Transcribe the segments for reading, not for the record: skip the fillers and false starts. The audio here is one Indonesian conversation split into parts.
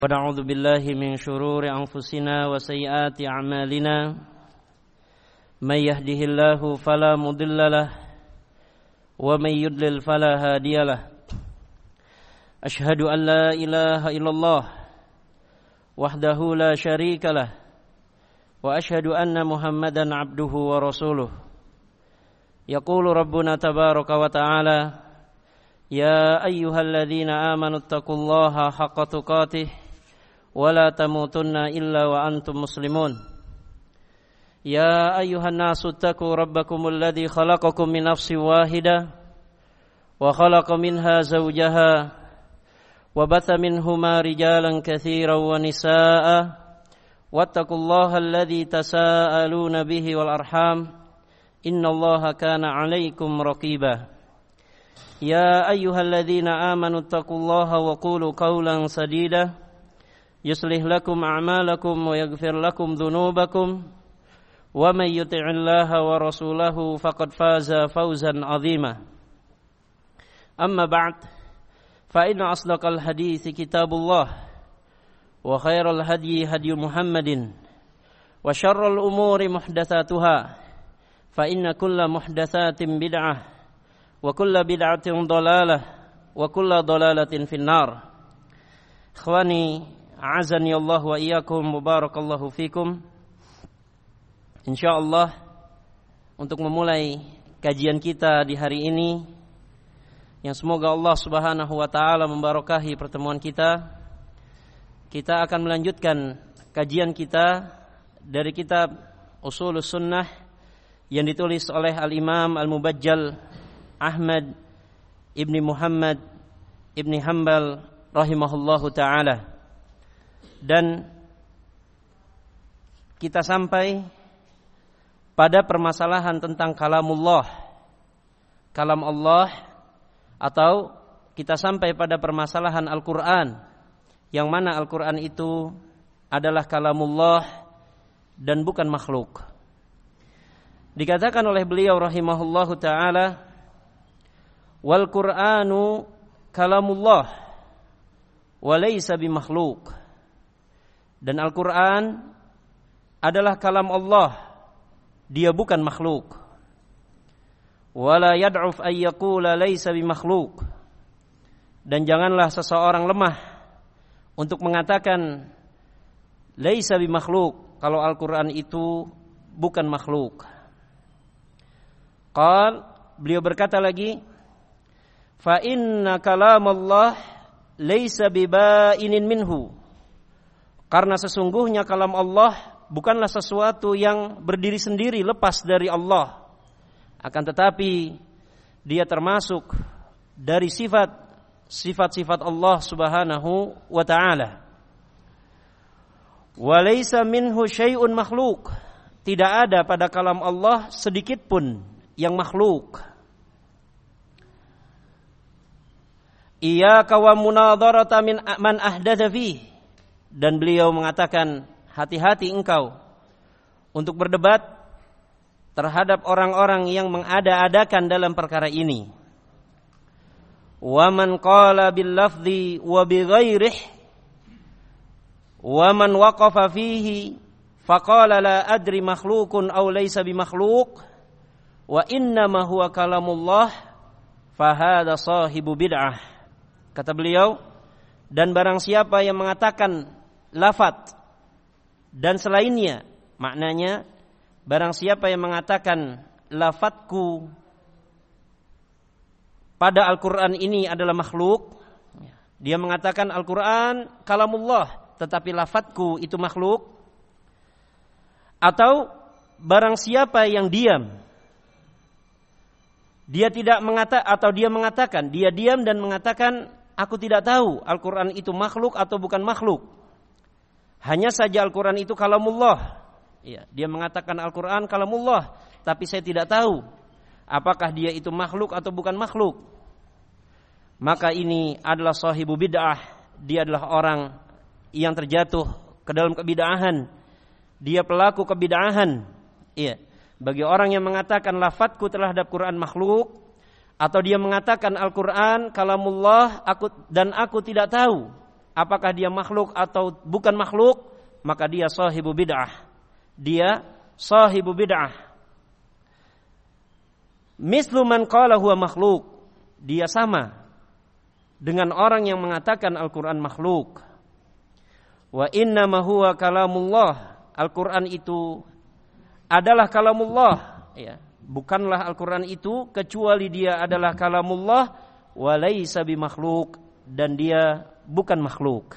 ونعوذ بالله من شرور أنفسنا وسيئات أعمالنا من يهده الله فلا مضل له ومن يضلل فلا هادي له أشهد أن لا إله إلا الله وحده لا شريك له وأشهد أن محمدا عبده ورسوله يقول ربنا تبارك وتعالى يا أيها الذين آمنوا اتقوا الله حق تقاته ولا تموتن إلا وأنتم مسلمون يا أيها الناس اتقوا ربكم الذي خلقكم من نفس واحدة وخلق منها زوجها وبث منهما رجالا كثيرا ونساء واتقوا الله الذي تساءلون به والأرحام إن الله كان عليكم رقيبا يا أيها الذين آمنوا اتقوا الله وقولوا قولا سديدا يصلح لكم أعمالكم ويغفر لكم ذنوبكم ومن يطع الله ورسوله فقد فاز فوزا عظيما أما بعد فإن أصدق الحديث كتاب الله وخير الهدي هدي محمد وشر الأمور محدثاتها فإن كل محدثات بدعة وكل بدعة ضلالة وكل ضلالة في النار إخواني A'azani Allah wa iyyakum wa barakallahu fikum. Insyaallah untuk memulai kajian kita di hari ini yang semoga Allah Subhanahu wa taala memberkahi pertemuan kita akan melanjutkan kajian kita dari kitab Ushulus Sunnah yang ditulis oleh Al-Imam Al-Mubajjal Ahmad Ibni Muhammad Ibni Hanbal rahimahullahu taala. Dan kita sampai pada permasalahan tentang kalamullah, kalam Allah, atau kita sampai pada permasalahan Al-Quran, yang mana Al-Quran itu adalah kalamullah dan bukan makhluk. Dikatakan oleh beliau rahimahullahu ta'ala, wal Qur'anu kalamullah wa laysa bimakhluk. Dan Al-Quran adalah kalam Allah, dia bukan makhluk. Wala yad'uf ay yaqula laysa bimakhluk. Dan janganlah seseorang lemah untuk mengatakan laysa bimakhluk kalau Al-Quran itu bukan makhluk. Beliau berkata lagi, fa inna kalam Allah laysa bibainin minhu. Karena sesungguhnya kalam Allah bukanlah sesuatu yang berdiri sendiri lepas dari Allah. Akan tetapi dia termasuk dari sifat-sifat Allah Subhanahu wa ta'ala. Wa laysa minhu syai'un makhluk. Tidak ada pada kalam Allah sedikit pun yang makhluk. Iyyaka wa munadharata min man ahdatsa fihi. Dan beliau mengatakan, hati-hati engkau untuk berdebat terhadap orang-orang yang mengada-adakan dalam perkara ini. Wa man qala bil lafzi wa bi ghairihi wa man waqafa fihi faqala la adri makhluqun aw laysa bi makhluq wa inna ma huwa kalamullah fa hadha sahibu bid'ah. Kata beliau, dan barang siapa yang mengatakan lafaz dan selainnya, maknanya barang siapa yang mengatakan lafazku pada Al-Quran ini adalah makhluk, dia mengatakan Al-Quran kalamullah tetapi lafazku itu makhluk, atau barang siapa yang diam, dia tidak mengatakan, atau dia mengatakan, dia diam dan mengatakan aku tidak tahu Al-Quran itu makhluk atau bukan makhluk, hanya saja Al-Quran itu kalamullah. Ya, dia mengatakan Al-Quran kalamullah, tapi saya tidak tahu apakah dia itu makhluk atau bukan makhluk. Maka ini adalah sahibu bid'ah. Dia adalah orang yang terjatuh ke dalam kebid'ahan. Dia pelaku kebid'ahan. Iya. Bagi orang yang mengatakan lafadzku terhadap Quran makhluk, atau dia mengatakan Al-Quran kalamullah, aku tidak tahu apakah dia makhluk atau bukan makhluk, maka dia sahibu bid'ah. Dia sahibu bid'ah. Mislu man qala huwa makhluk. Dia sama dengan orang yang mengatakan Al-Quran makhluk. Wa innama huwa kalamullah. Al-Quran itu adalah kalamullah. Ya. Bukanlah Al-Quran itu kecuali dia adalah kalamullah. Wa laysa bimakhluk. Dan dia bukan makhluk.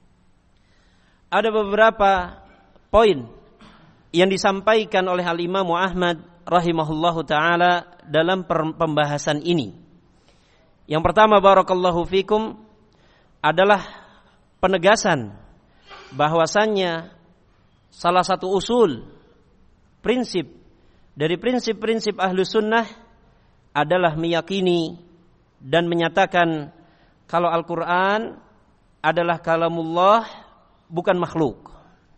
Ada beberapa poin yang disampaikan oleh Al-Imam Ahmad rahimahullahu ta'ala dalam pembahasan ini. Yang pertama, barakallahu fikum, adalah penegasan bahwasannya salah satu usul, prinsip dari prinsip-prinsip ahlu sunnah adalah meyakini dan menyatakan kalau Al-Quran adalah kalamullah, bukan makhluk.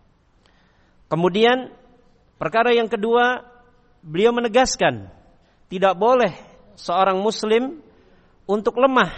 Kemudian perkara yang kedua, beliau menegaskan tidak boleh seorang muslim untuk lemah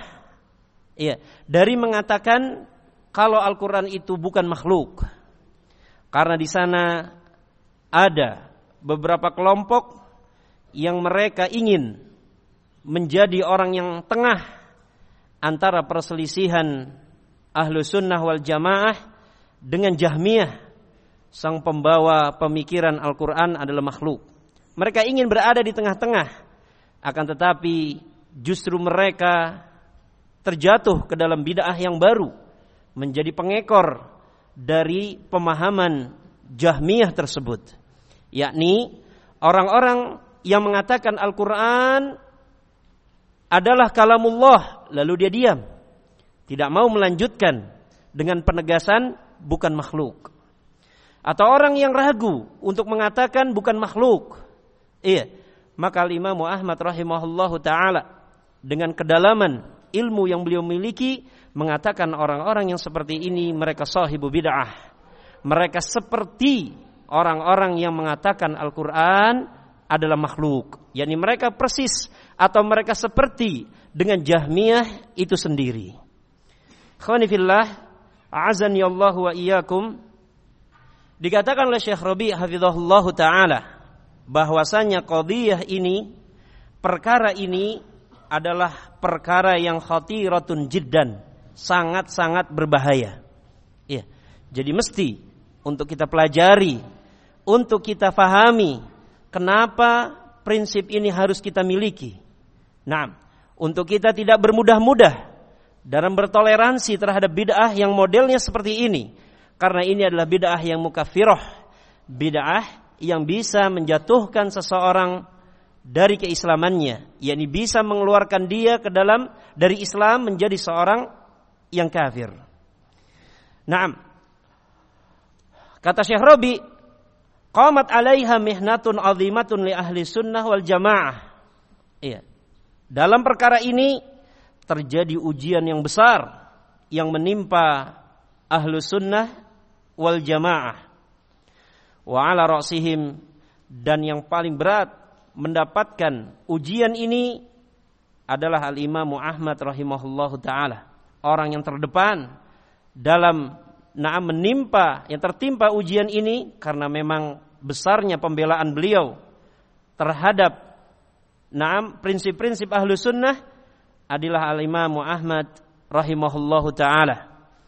dari mengatakan kalau Al-Quran itu bukan makhluk. Karena di sana ada beberapa kelompok yang mereka ingin menjadi orang yang tengah antara perselisihan ahlu sunnah wal jamaah dengan Jahmiyah, sang pembawa pemikiran Al-Quran adalah makhluk. Mereka ingin berada di tengah-tengah, akan tetapi justru mereka terjatuh ke dalam bid'ah yang baru, menjadi pengekor dari pemahaman Jahmiyah tersebut, yakni orang-orang yang mengatakan Al-Quran adalah kalamullah, lalu dia diam, tidak mau melanjutkan dengan penegasan bukan makhluk. Atau orang yang ragu untuk mengatakan bukan makhluk, maka Imam Ahmad rahimahullahu ta'ala dengan kedalaman ilmu yang beliau miliki mengatakan orang-orang yang seperti ini mereka sahibu bid'ah. Mereka seperti orang-orang yang mengatakan Al-Quran adalah makhluk, yakni mereka persis atau mereka seperti dengan Jahmiyah itu sendiri. Khawani fillah, a'azani Allah wa iyyakum. Dikatakan oleh Syekh Rabi' hafizahullahu ta'ala bahwasanya qadhiyah ini, perkara ini adalah perkara yang khatiratun jiddan, sangat-sangat berbahaya. Jadi mesti untuk kita pelajari, untuk kita fahami kenapa prinsip ini harus kita miliki. Nah, untuk kita tidak bermudah-mudah dalam bertoleransi terhadap bid'ah yang modelnya seperti ini, karena ini adalah bid'ah yang mukaffirah, bid'ah yang bisa menjatuhkan seseorang dari keislamannya, yakni bisa mengeluarkan dia dari Islam menjadi seorang yang kafir. Naam. Kata Syekh Rabi, qamat 'alaiha mihnatun 'azimatun li ahli sunnah wal jamaah. Dalam perkara ini terjadi ujian yang besar yang menimpa ahlu sunnah wal jamaah. Wa 'ala ra'sihim, dan yang paling berat mendapatkan ujian ini adalah Al-Imam Ahmad rahimahullahu ta'ala, orang yang terdepan dalam yang tertimpa ujian ini karena memang besarnya pembelaan beliau terhadap prinsip-prinsip ahlu sunnah adalah Al-Imam Ahmad rahimahullahu ta'ala.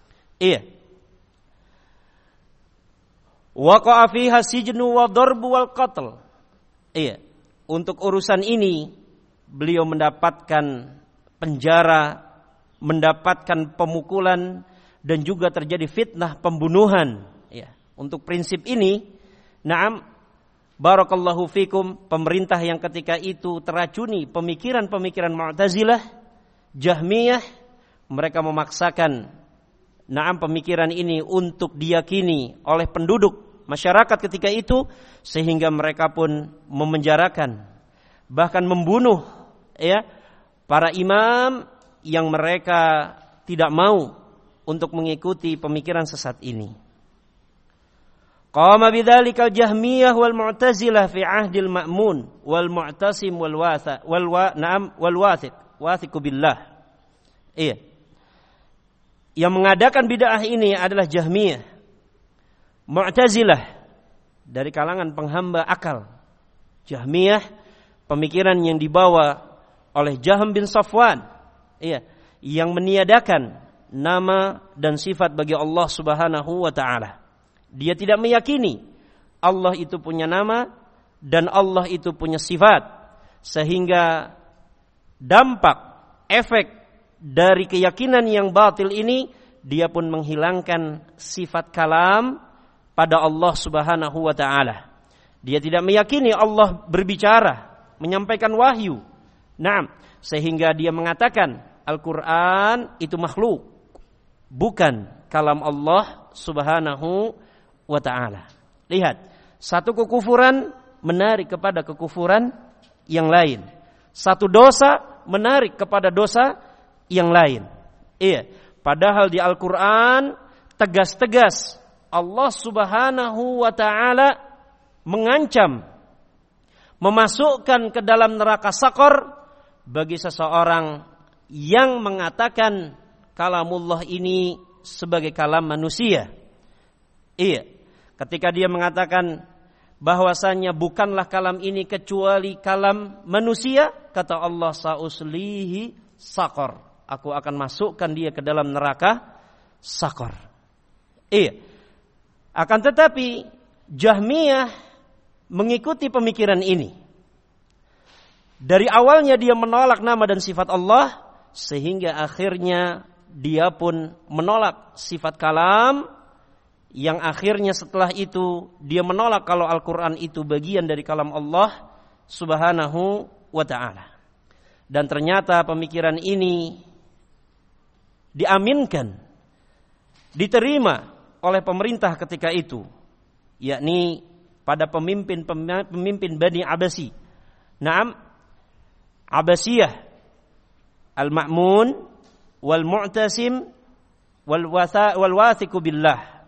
Waqa'a fiha sijnu wa darbu wal qatl. Untuk urusan ini beliau mendapatkan penjara, mendapatkan pemukulan, dan juga terjadi fitnah pembunuhan. Untuk prinsip ini, barakallahu fikum, pemerintah yang ketika itu teracuni pemikiran-pemikiran Mu'tazilah, Jahmiyah, mereka memaksakan pemikiran ini untuk diyakini oleh penduduk masyarakat ketika itu, sehingga mereka pun memenjarakan, bahkan membunuh para imam yang mereka tidak mau untuk mengikuti pemikiran sesat ini. Qama bidzalika al-Jahmiyah wal Mu'tazilah fi 'ahdil Ma'mun wal Mu'tasim wal Wathiq billah. Yang mengadakan bid'ah ini adalah Jahmiyah, Mu'tazilah dari kalangan penghamba akal. Jahmiyah, pemikiran yang dibawa oleh Jahm bin Safwan, yang meniadakan nama dan sifat bagi Allah Subhanahu wa taala. Dia tidak meyakini Allah itu punya nama dan Allah itu punya sifat, sehingga dampak efek dari keyakinan yang batil ini, dia pun menghilangkan sifat kalam pada Allah Subhanahu wa taala. Dia tidak meyakini Allah berbicara, menyampaikan wahyu. Sehingga dia mengatakan Al-Qur'an itu makhluk, bukan kalam Allah Subhanahu wa taala. Lihat, satu kekufuran menarik kepada kekufuran yang lain. Satu dosa menarik kepada dosa yang lain. Padahal di Al-Qur'an tegas-tegas Allah Subhanahu wa taala mengancam memasukkan ke dalam neraka Saqar bagi seseorang yang mengatakan kalamullah ini sebagai kalam manusia. Ketika dia mengatakan bahwasanya bukanlah kalam ini kecuali kalam manusia, kata Allah, sa'uslihi Saqar, aku akan masukkan dia ke dalam neraka Saqar. Akan tetapi Jahmiyah mengikuti pemikiran ini. Dari awalnya dia menolak nama dan sifat Allah, sehingga akhirnya dia pun menolak sifat kalam, yang akhirnya setelah itu dia menolak kalau Al-Quran itu bagian dari kalam Allah Subhanahu wa ta'ala. Dan ternyata pemikiran ini diaminkan, diterima oleh pemerintah ketika itu, yakni pada pemimpin Bani Abbasi. Abbasiyah, Al-Ma'mun, Wal-Mu'tasim, Wal-Wathiqu Billah.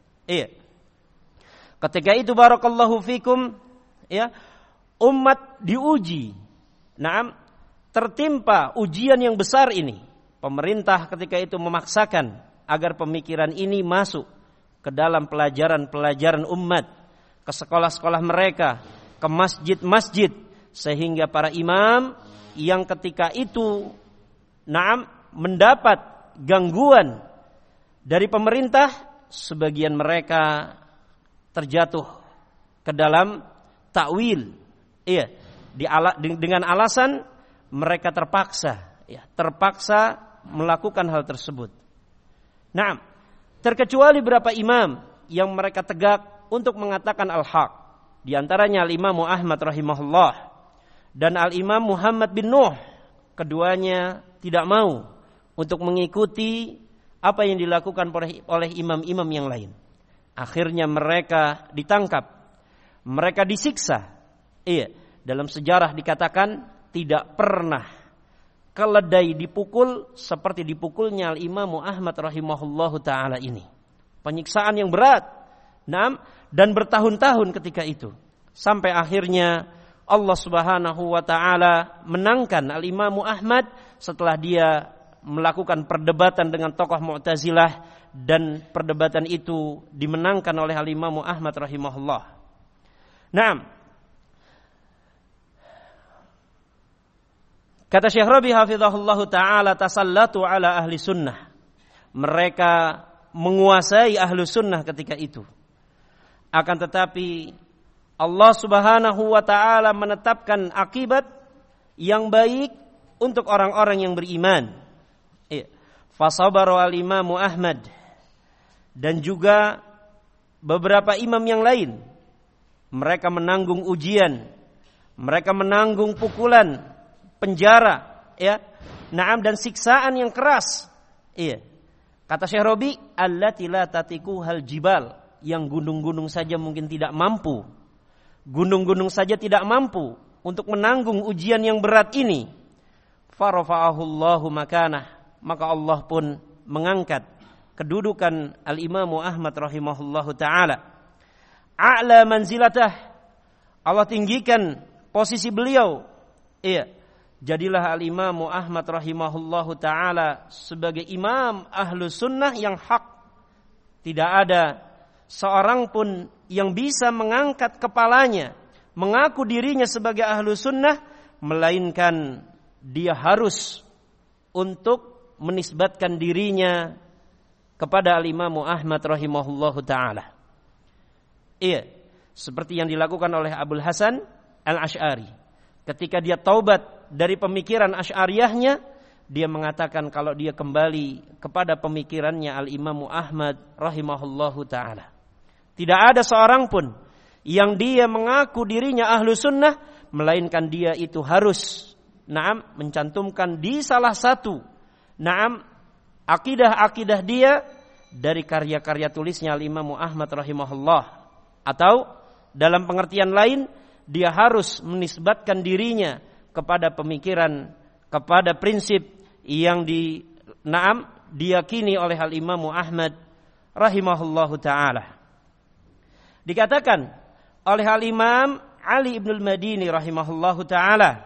Ketika itu barakallahu fikum, umat diuji. Tertimpa ujian yang besar ini. Pemerintah ketika itu memaksakan agar pemikiran ini masuk ke dalam pelajaran-pelajaran umat, ke sekolah-sekolah mereka, ke masjid-masjid, sehingga para imam yang ketika itu mendapat gangguan dari pemerintah, sebagian mereka terjatuh ke dalam takwil, dengan alasan mereka terpaksa melakukan hal tersebut. Terkecuali beberapa imam yang mereka tegak untuk mengatakan al-haq. Di antaranya Al-Imam Ahmad rahimahullah dan Al-Imam Muhammad bin Nuh. Keduanya tidak mau untuk mengikuti apa yang dilakukan oleh imam-imam yang lain. Akhirnya mereka ditangkap, mereka disiksa. Dalam sejarah dikatakan tidak pernah keledai dipukul seperti dipukulnya Al-Imam Ahmad rahimahullahu ta'ala ini. Penyiksaan yang berat, dan bertahun-tahun ketika itu. Sampai akhirnya Allah Subhanahu wa ta'ala menangkan Al-Imam Ahmad setelah dia melakukan perdebatan dengan tokoh Mu'tazilah, dan perdebatan itu dimenangkan oleh Al-Imam Ahmad rahimahullah. Kata Syekh Rabi hafizahullahu ta'ala, tasallatu ala ahli sunnah. Mereka menguasai ahlu sunnah ketika itu. Akan tetapi Allah Subhanahu wa ta'ala menetapkan akibat yang baik untuk orang-orang yang beriman. Fasabaru al-Imam Ahmad dan juga beberapa imam yang lain. Mereka menanggung ujian, mereka menanggung pukulan, penjara, dan siksaan yang keras. Kata Syekh Rabi, allati la tatiku hal jibal, yang gunung-gunung saja mungkin tidak mampu. Gunung-gunung saja tidak mampu untuk menanggung ujian yang berat ini. Farafa'ahu Allahu makanah, maka Allah pun mengangkat kedudukan Al-Imam Ahmad rahimahullahu ta'ala. A'la manzilatah, Allah tinggikan posisi beliau. Jadilah al-Imam Ahmad rahimahullahu ta'ala sebagai imam ahlu sunnah yang hak. Tidak ada seorang pun yang bisa mengangkat kepalanya, mengaku dirinya sebagai ahlu sunnah, melainkan dia harus untuk menisbatkan dirinya kepada al-Imam Ahmad rahimahullahu ta'ala. Iya, seperti yang dilakukan oleh Abul Hasan al-Asy'ari. Ketika dia taubat dari pemikiran Asy'ariyahnya, dia mengatakan kalau dia kembali kepada pemikirannya al-Imam Ahmad rahimahullahu ta'ala. Tidak ada seorang pun yang dia mengaku dirinya ahlu sunnah, melainkan dia itu harus mencantumkan di salah satu akidah-akidah dia dari karya-karya tulisnya al-Imam Ahmad rahimahullah. Atau dalam pengertian lain, dia harus menisbatkan dirinya kepada pemikiran, kepada prinsip yang diyakini oleh al-Imam Ahmad rahimahullahu ta'ala. Dikatakan oleh al-Imam Ali ibn al-Madini rahimahullahu ta'ala.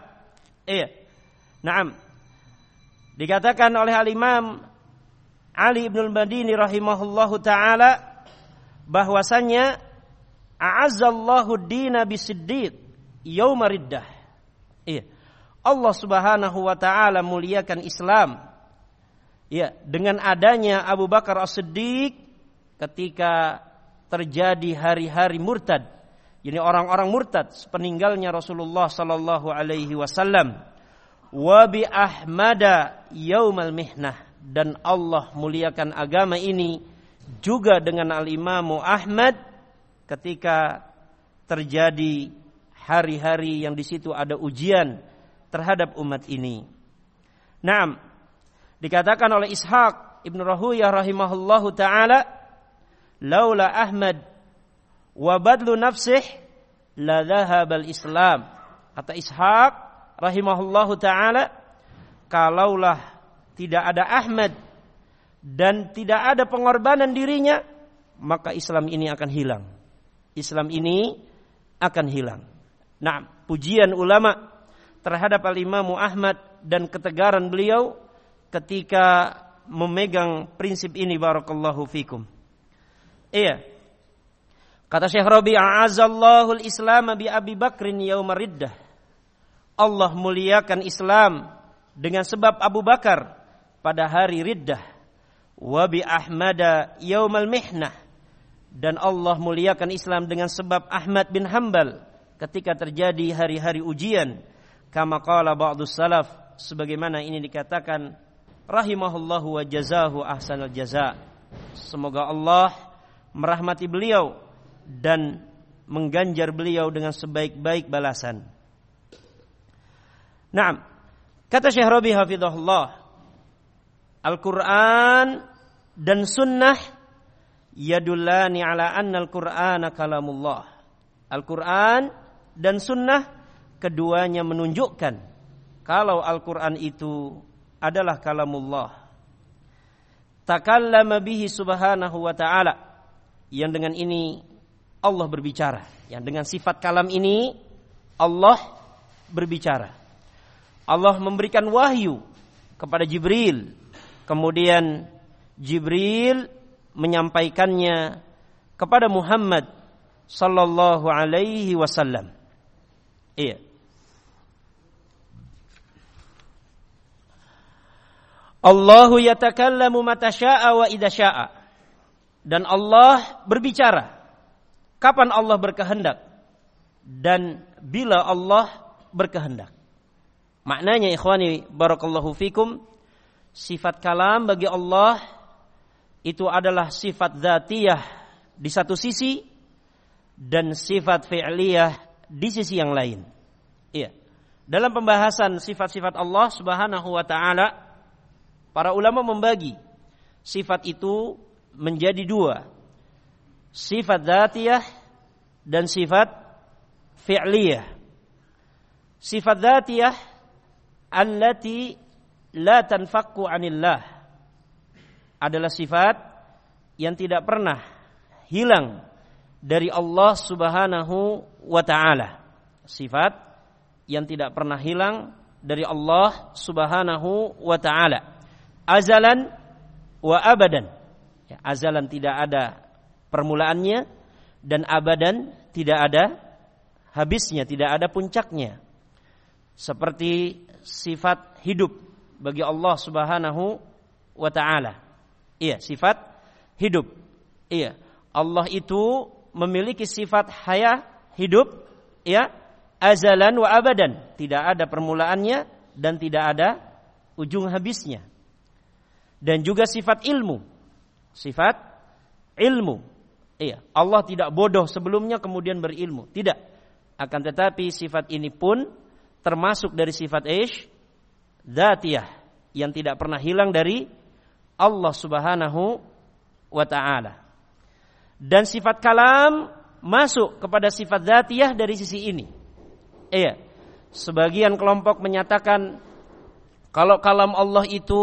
Dikatakan oleh al-Imam Ali ibn al-Madini rahimahullahu ta'ala bahwasannya a'azzallahu ad-dina bisiddiq yauma riddah. Allah Subhanahu wa taala muliakan Islam dengan adanya Abu Bakar As-Siddiq ketika terjadi hari-hari murtad. Ini orang-orang murtad sepeninggalnya Rasulullah sallallahu alaihi wasallam. Wa bi ahmada yaumal mihnah, dan Allah muliakan agama ini juga dengan al-Imam Ahmad ketika terjadi hari-hari yang di situ ada ujian terhadap umat ini. Naam, dikatakan oleh Ishaq ibn Rahuyah rahimahullahu ta'ala, laula Ahmad wa badlu nafsih la dhahabal Islam. Kata Ishaq rahimahullahu ta'ala, kalaulah tidak ada Ahmad dan tidak ada pengorbanan dirinya, maka Islam ini akan hilang. Islam ini akan hilang. Nah, pujian ulama terhadap al-Imam Ahmad dan ketegaran beliau ketika memegang prinsip ini, barakallahu fikum. Kata Syekh Rabi', a'azzallahu al-Islam bi Abi Bakrin yaumar riddah. Allah muliakan Islam dengan sebab Abu Bakar pada hari riddah. Wa bi Ahmada yaumal mihnah, dan Allah muliakan Islam dengan sebab Ahmad bin Hanbal ketika terjadi hari-hari ujian. Kama qala ba'dus salaf, sebagaimana ini dikatakan rahimahullahu wa jazahu ahsanal jaza. Semoga Allah merahmati beliau dan mengganjar beliau dengan sebaik-baik balasan. Naam, kata Syekh Rabi hafizahullah, Al-Quran dan sunnah yadullani ala anna al-Qur'ana kalamullah. Al-Quran dan sunnah keduanya menunjukkan kalau Al-Quran itu adalah kalamullah. Takallama bihi subhanahu wa ta'ala, yang dengan ini Allah berbicara. Yang dengan sifat kalam ini Allah berbicara. Allah memberikan wahyu kepada Jibril, kemudian Jibril menyampaikannya kepada Muhammad sallallahu alaihi wasallam. Allahu yatakallamu mata syaa wa idza syaa. Dan Allah berbicara kapan Allah berkehendak dan bila Allah berkehendak. Maknanya ikhwani barakallahu fikum, sifat kalam bagi Allah itu adalah sifat dzatiyah di satu sisi dan sifat fi'liyah di sisi yang lain. Dalam pembahasan sifat-sifat Allah Subhanahu wa taala, para ulama membagi sifat itu menjadi dua. Sifat dzatiyah dan sifat fi'liyah. Sifat dzatiyah allati la tanfakku 'anillah adalah sifat yang tidak pernah hilang dari Allah Subhanahu wa taala. Sifat yang tidak pernah hilang dari Allah Subhanahu wa taala. Azalan wa abadan. Ya, azalan tidak ada permulaannya dan abadan tidak ada habisnya, tidak ada puncaknya. Seperti sifat hidup bagi Allah Subhanahu wa taala. Iya, sifat hidup. Iya, Allah itu memiliki sifat haya, hidup, ya, azalan wa abadan, tidak ada permulaannya dan tidak ada ujung habisnya. Dan juga sifat ilmu. Sifat ilmu. Iya, Allah tidak bodoh sebelumnya kemudian berilmu, tidak. Akan tetapi sifat ini pun termasuk dari sifat dzatiyah yang tidak pernah hilang dari Allah Subhanahu wa taala. Dan sifat kalam masuk kepada sifat dzatiyah dari sisi ini. Iya. Sebagian kelompok menyatakan kalau kalam Allah itu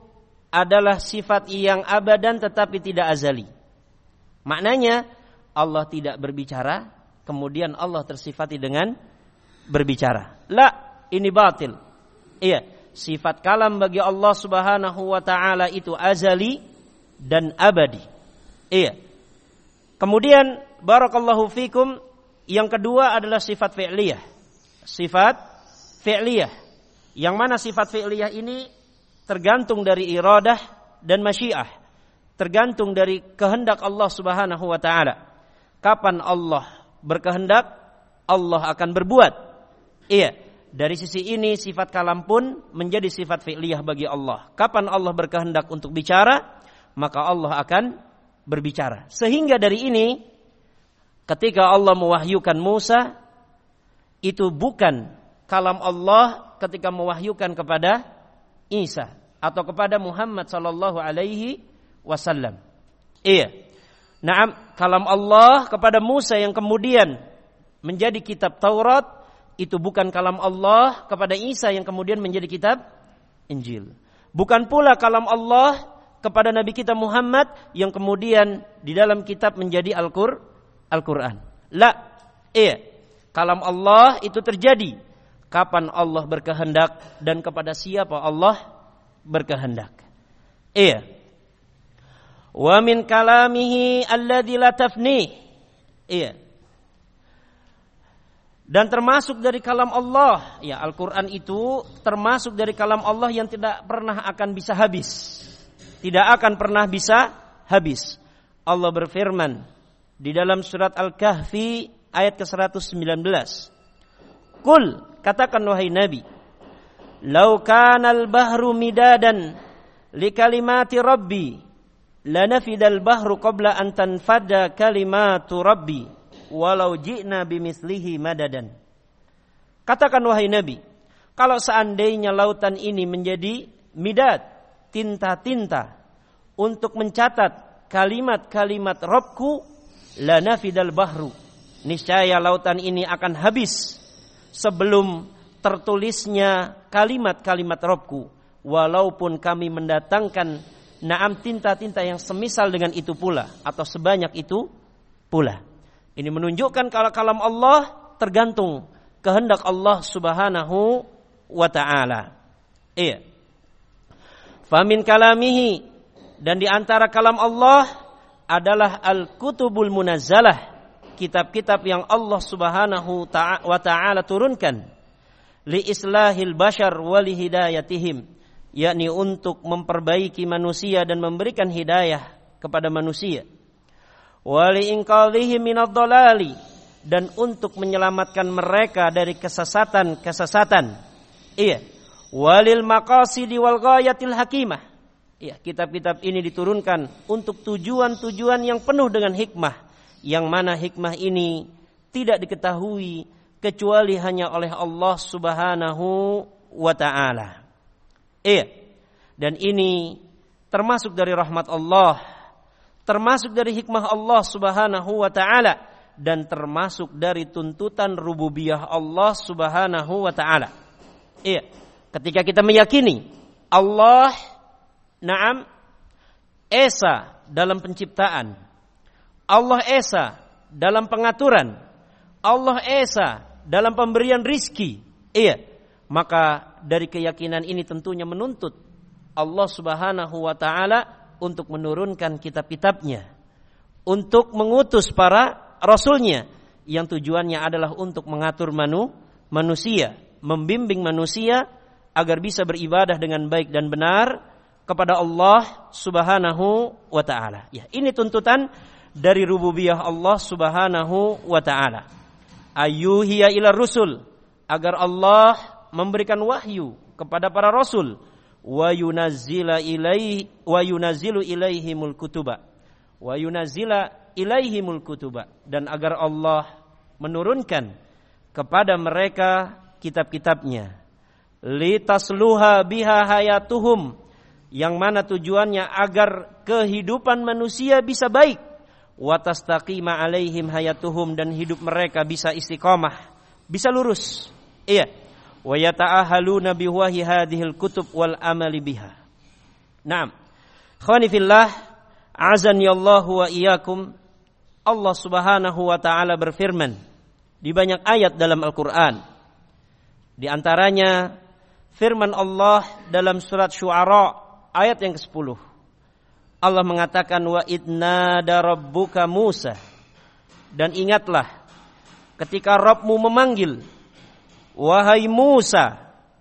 adalah sifat yang abadan tetapi tidak azali. Maknanya Allah tidak berbicara, kemudian Allah tersifati dengan berbicara. La, ini batil. Iya, sifat kalam bagi Allah Subhanahu wa taala itu azali dan abadi. Iya. Kemudian barakallahu fikum, yang kedua adalah sifat fi'liyah. Sifat fi'liyah. Yang mana sifat fi'liyah ini tergantung dari iradah dan masyiah. Tergantung dari kehendak Allah Subhanahu wa taala. Kapan Allah berkehendak, Allah akan berbuat. Iya, dari sisi ini sifat kalam pun menjadi sifat fi'liyah bagi Allah. Kapan Allah berkehendak untuk bicara, maka Allah akan berbicara. Sehingga dari ini ketika Allah mewahyukan Musa, itu bukan kalam Allah ketika mewahyukan kepada Isa atau kepada Muhammad sallallahu alaihi wasallam. Iya. Naam, kalam Allah kepada Musa yang kemudian menjadi kitab Taurat itu bukan kalam Allah kepada Isa yang kemudian menjadi kitab Injil. Bukan pula kalam Allah kepada Nabi kita Muhammad yang kemudian di dalam kitab menjadi Al-Quran. La, iya. Kalam Allah itu terjadi kapan Allah berkehendak dan kepada siapa Allah berkehendak. Iya. Wa min kalamihi alladzi la tafni. Iya. Dan termasuk dari kalam Allah, ya, Al-Quran itu termasuk dari kalam Allah yang tidak pernah akan bisa habis. Tidak akan pernah bisa habis. Allah berfirman di dalam surat Al-Kahfi ayat ke-119. Qul, katakan wahai Nabi, "Lau kanal bahru midadan li kalimati rabbi, lanafidal bahru qabla an tanfada kalimatu rabbi, walau ji'na bimithlihi madadan." Katakan wahai Nabi, kalau seandainya lautan ini menjadi midad, tinta-tinta untuk mencatat kalimat-kalimat Rabbku, lanafidal bahru, niscaya lautan ini akan habis sebelum tertulisnya kalimat-kalimat Rabbku, walaupun kami mendatangkan tinta-tinta yang semisal dengan itu pula atau sebanyak itu pula. Ini menunjukkan kalau kalam Allah tergantung kehendak Allah Subhanahu wa taala. Iya. Famin kalamihi, dan di antara kalam Allah adalah al-kutubul munazzalah, kitab-kitab yang Allah Subhanahu wa taala turunkan li islahil bashar wa li hidayatihim, yakni untuk memperbaiki manusia dan memberikan hidayah kepada manusia. Wa li inqadhihim minadh-dhalali, dan untuk menyelamatkan mereka dari kesesatan-kesesatan. Iya. Walil maqasidi wal ghayatil hakimah. Ya, kitab-kitab ini diturunkan untuk tujuan-tujuan yang penuh dengan hikmah, yang mana hikmah ini tidak diketahui kecuali hanya oleh Allah Subhanahu wa taala. Iya. Dan ini termasuk dari rahmat Allah, termasuk dari hikmah Allah Subhanahu wa taala, dan termasuk dari tuntutan rububiyah Allah Subhanahu wa taala. Iya. Ketika kita meyakini Allah esa dalam penciptaan, Allah esa dalam pengaturan, Allah esa dalam pemberian rizki, iya, Maka dari keyakinan ini tentunya menuntut Allah Subhanahu wa taala untuk menurunkan kitab-kitabnya, untuk mengutus para rasulnya yang tujuannya adalah untuk mengatur manusia, membimbing manusia agar bisa beribadah dengan baik dan benar kepada Allah Subhanahu wa taala. Ya, ini tuntutan dari rububiyah Allah Subhanahu wa taala. Ayyuhiya ila rusul, agar Allah memberikan wahyu kepada para rasul, wa yunazzilu ilaihimul kutuba. Wa yunazzila ilaihimul kutuba, dan agar Allah menurunkan kepada mereka kitab-kitabnya. Litasluha biha hayatuhum, yang mana tujuannya agar kehidupan manusia bisa baik. Wa tastaqima alaihim hayatuhum, dan hidup mereka bisa istiqamah, bisa lurus. Iya. Wa yata'ahaluna biwahi hadhil kutub wal amali biha. Naam. Khawani fillah, azani Allahu wa iyyakum. Allah Subhanahu wa taala berfirman di banyak ayat dalam Al-Qur'an. Di antaranya firman Allah dalam surat Syu'ara ayat yang ke-10. Allah mengatakan wa idnada rabbuka Musa. Dan ingatlah ketika Rabbmu memanggil, wahai Musa.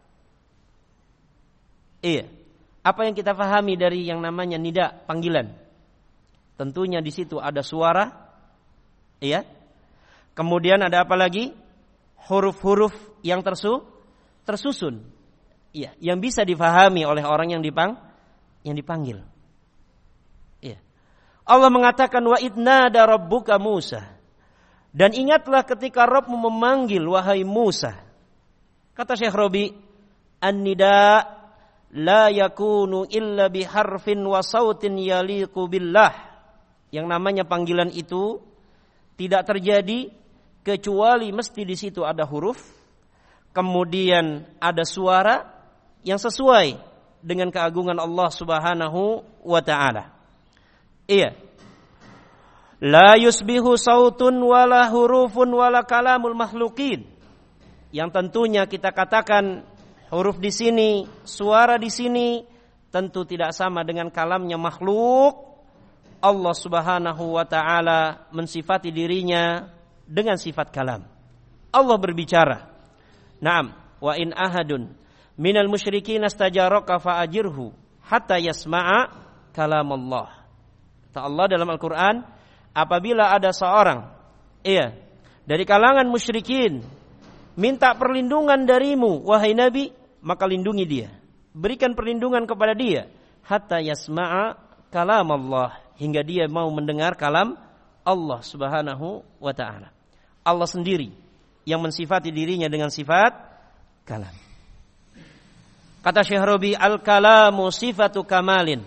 Iya. Apa yang kita fahami dari yang namanya nida, panggilan? Tentunya di situ ada suara. Iya. Kemudian ada apa lagi? Huruf-huruf yang tersusun. Iya, yang bisa difahami oleh orang yang dipanggil. Iya. Allah mengatakan wa idnada rabbuka Musa. Dan ingatlah ketika Rabbmu memanggil wahai Musa. Kata Syekh Robi, an-nida la yakunu illa biharfin wa sautin yaliqu billah. Yang namanya panggilan itu tidak terjadi kecuali mesti di situ ada huruf, kemudian ada suara yang sesuai dengan keagungan Allah Subhanahu wa taala. Iya. La yusbihu sautun wala hurufun wala kalamul makhluqin. Yang tentunya kita katakan huruf di sini, suara di sini tentu tidak sama dengan kalamnya makhluk. Allah Subhanahu wa taala mensifati dirinya dengan sifat kalam. Allah berbicara. Naam, wa in ahadun minal musyrikin astajaraka fa'ajirhu hatta yasma'a kalam Allah. Kata Allah dalam Al-Qur'an, apabila ada seorang dari kalangan musyrikin minta perlindungan darimu wahai Nabi, maka lindungi dia. Berikan perlindungan kepada dia hatta yasma'a kalam Allah, hingga dia mau mendengar kalam Allah Subhanahu wa taala. Allah sendiri yang mensifati dirinya dengan sifat kalam. Kata Syekh Rabi, al-kalamu sifatu kamalin.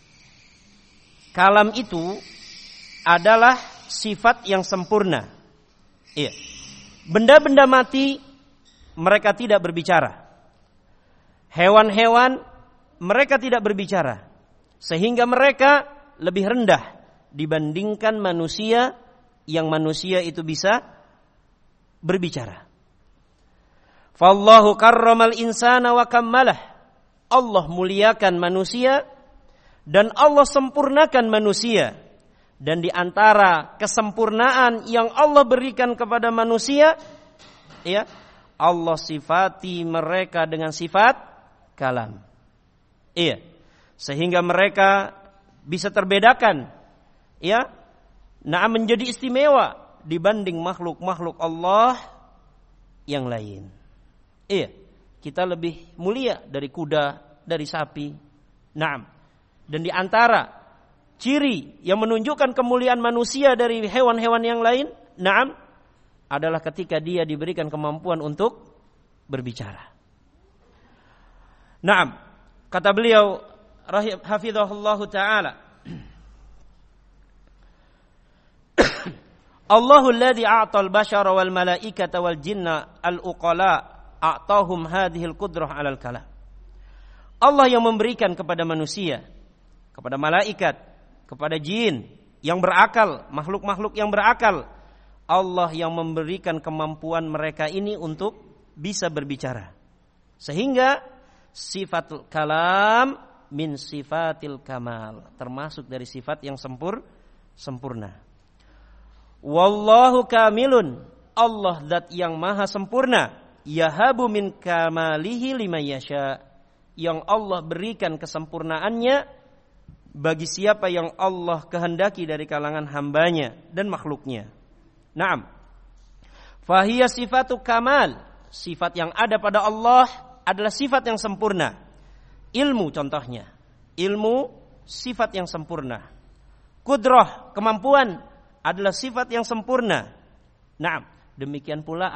Kalam itu adalah sifat yang sempurna. Iya. Benda-benda mati mereka tidak berbicara. Hewan-hewan mereka tidak berbicara. Sehingga mereka lebih rendah dibandingkan manusia, yang manusia itu bisa berbicara. Fallahu karramal insana wa kammalah. Allah muliakan manusia dan Allah sempurnakan manusia. Dan di antara kesempurnaan yang Allah berikan kepada manusia, Allah sifati mereka dengan sifat kalam. Iya. Sehingga mereka bisa terbedakan, menjadi istimewa dibanding makhluk-makhluk Allah yang lain. Iya, kita lebih mulia dari kuda, dari sapi. Naam. Dan di antara ciri yang menunjukkan kemuliaan manusia dari hewan-hewan yang lain, adalah ketika dia diberikan kemampuan untuk berbicara. Naam. Kata beliau hafizahullahu ta'ala, Allahu alladhi a'tal bashara wal malaikata wal jinna al-uqala a'tahum hadhil qudrah 'alal kalam. Allah yang memberikan kepada manusia, kepada malaikat, kepada jin yang berakal, makhluk-makhluk yang berakal, Allah yang memberikan kemampuan mereka ini untuk bisa berbicara. Sehingga sifatul kalam min sifatil kamal, termasuk dari sifat yang sempurna. Wallahu kamilun, Allah zat yang maha sempurna. Yahabu min kamalihi liman yasha, yang Allah berikan kesempurnaannya bagi siapa yang Allah kehendaki dari kalangan hambanya dan makhluknya. Naam. Fahiya sifatu kamal, sifat yang ada pada Allah adalah sifat yang sempurna. Ilmu contohnya, ilmu sifat yang sempurna. Qudrah, kemampuan adalah sifat yang sempurna. Naam, demikian pula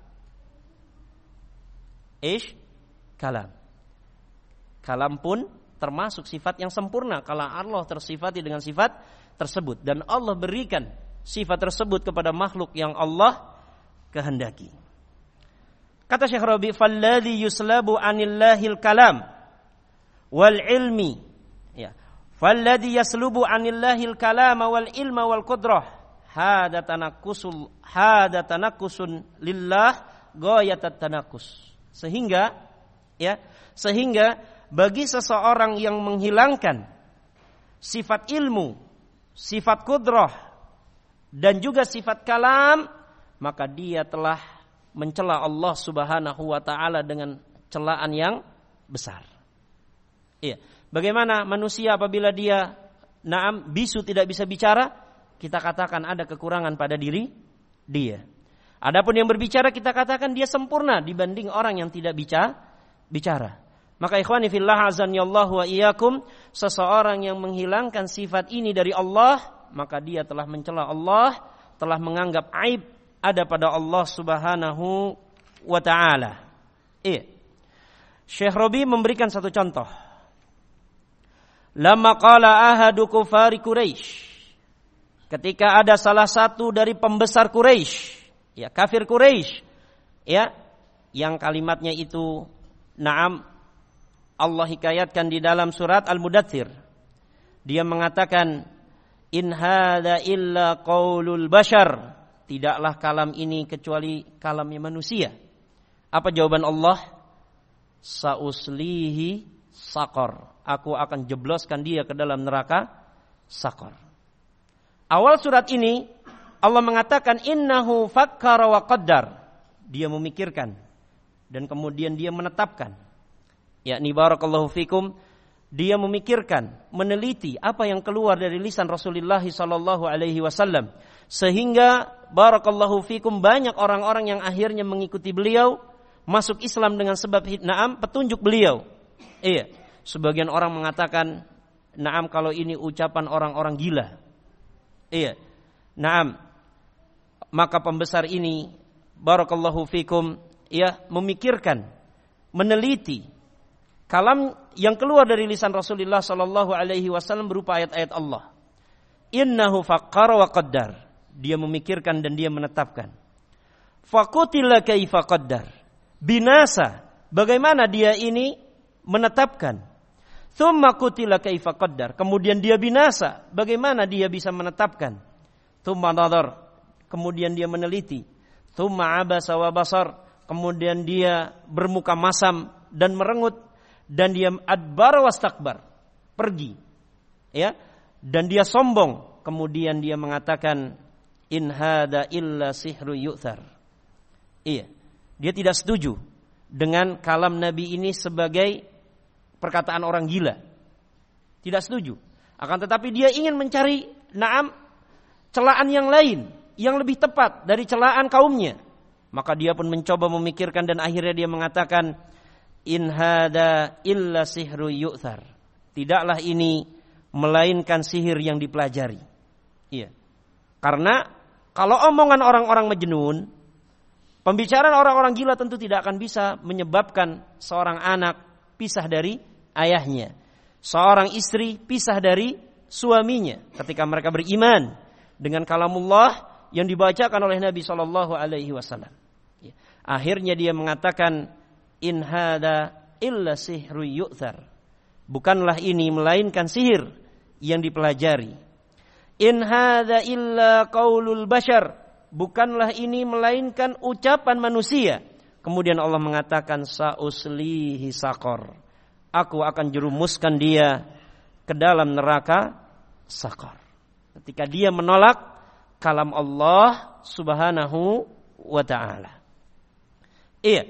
kalam. Kalam pun termasuk sifat yang sempurna kalau Allah tersifati dengan sifat tersebut, dan Allah berikan sifat tersebut kepada makhluk yang Allah kehendaki. Kata Syekh Rabi, falladhi yuslabu anillahil kalam wal ilmi, ya, falladhi yaslubu anillahil kalama wal ilma wal qudrah hada tanakkusun lillah ghayatat tanakkus. Sehingga bagi seseorang yang menghilangkan sifat ilmu, sifat qudrah, dan juga sifat kalam, maka dia telah mencela Allah Subhanahu wa ta'ala dengan celaan yang besar. Iya. Bagaimana manusia apabila dia bisu tidak bisa bicara, kita katakan ada kekurangan pada diri dia. Adapun yang berbicara kita katakan dia sempurna dibanding orang yang tidak bicara. Maka ikhwani fillah azanillahu wa iyyakum, seseorang yang menghilangkan sifat ini dari Allah, maka dia telah mencela Allah, telah menganggap aib ada pada Allah Subhanahu wa ta'ala. Syekh Rabi memberikan satu contoh. Lamma qala ahadu kufari Quraisy, ketika ada salah satu dari pembesar Quraisy, ya, kafir Quraisy, ya, yang kalimatnya itu Allah hikayatkan di dalam surat Al-Mudaththir. Dia mengatakan, in hadza illa qaulul bashar, tidaklah kalam ini kecuali kalamnya manusia. Apa jawaban Allah? Sauslihi saqar, aku akan jebloskan dia ke dalam neraka saqar. Awal surat ini Allah mengatakan innahu fakkara wa qaddar, dia memikirkan dan kemudian dia menetapkan. Yakni barakallahu fikum, dia memikirkan, meneliti apa yang keluar dari lisan Rasulullah sallallahu alaihi wasallam, sehingga barakallahu fikum banyak orang-orang yang akhirnya mengikuti beliau, masuk Islam dengan sebab petunjuk beliau. Iya, sebagian orang mengatakan kalau ini ucapan orang-orang gila. Iya. Maka pembesar ini barakallahu fikum memikirkan, meneliti kalam yang keluar dari lisan Rasulullah sallallahu alaihi wasallam berupa ayat-ayat Allah. Innahu faqqara wa qaddar. Dia memikirkan dan dia menetapkan. Faqutila kaifa qaddar. Binasa. Bagaimana dia ini menetapkan? Tsumma qutila kaifa qaddar. Kemudian dia binasa. Bagaimana dia bisa menetapkan? Tsumma nadhar. Kemudian dia meneliti. Tsumma abasa wa basar. Kemudian dia bermuka masam dan merengut. Dan dia adbar wastakbar, pergi, ya, dan dia sombong. Kemudian dia mengatakan in hada illa sihru yu'thar. Iya, dia tidak setuju dengan kalam Nabi ini sebagai perkataan orang gila, tidak setuju. Akan tetapi dia ingin mencari celaan yang lain yang lebih tepat dari celaan kaumnya. Maka dia pun mencoba memikirkan dan akhirnya dia mengatakan in hada illa sihru yu'thar. Tidaklah ini melainkan sihir yang dipelajari. Iya. Karena kalau omongan orang-orang majnun, pembicaraan orang-orang gila tentu tidak akan bisa menyebabkan seorang anak pisah dari ayahnya, seorang istri pisah dari suaminya ketika mereka beriman dengan kalamullah yang dibacakan oleh Nabi sallallahu alaihi wasallam. Akhirnya dia mengatakan in hada illa sihru yu'thar. Bukanlah ini melainkan sihir yang dipelajari. In hada illa qaulul bashar. Bukanlah ini melainkan ucapan manusia. Kemudian Allah mengatakan sauslihi saqar. Aku akan jerumuskan dia ke dalam neraka saqar. Ketika dia menolak kalam Allah Subhanahu wa ta'ala. Iya.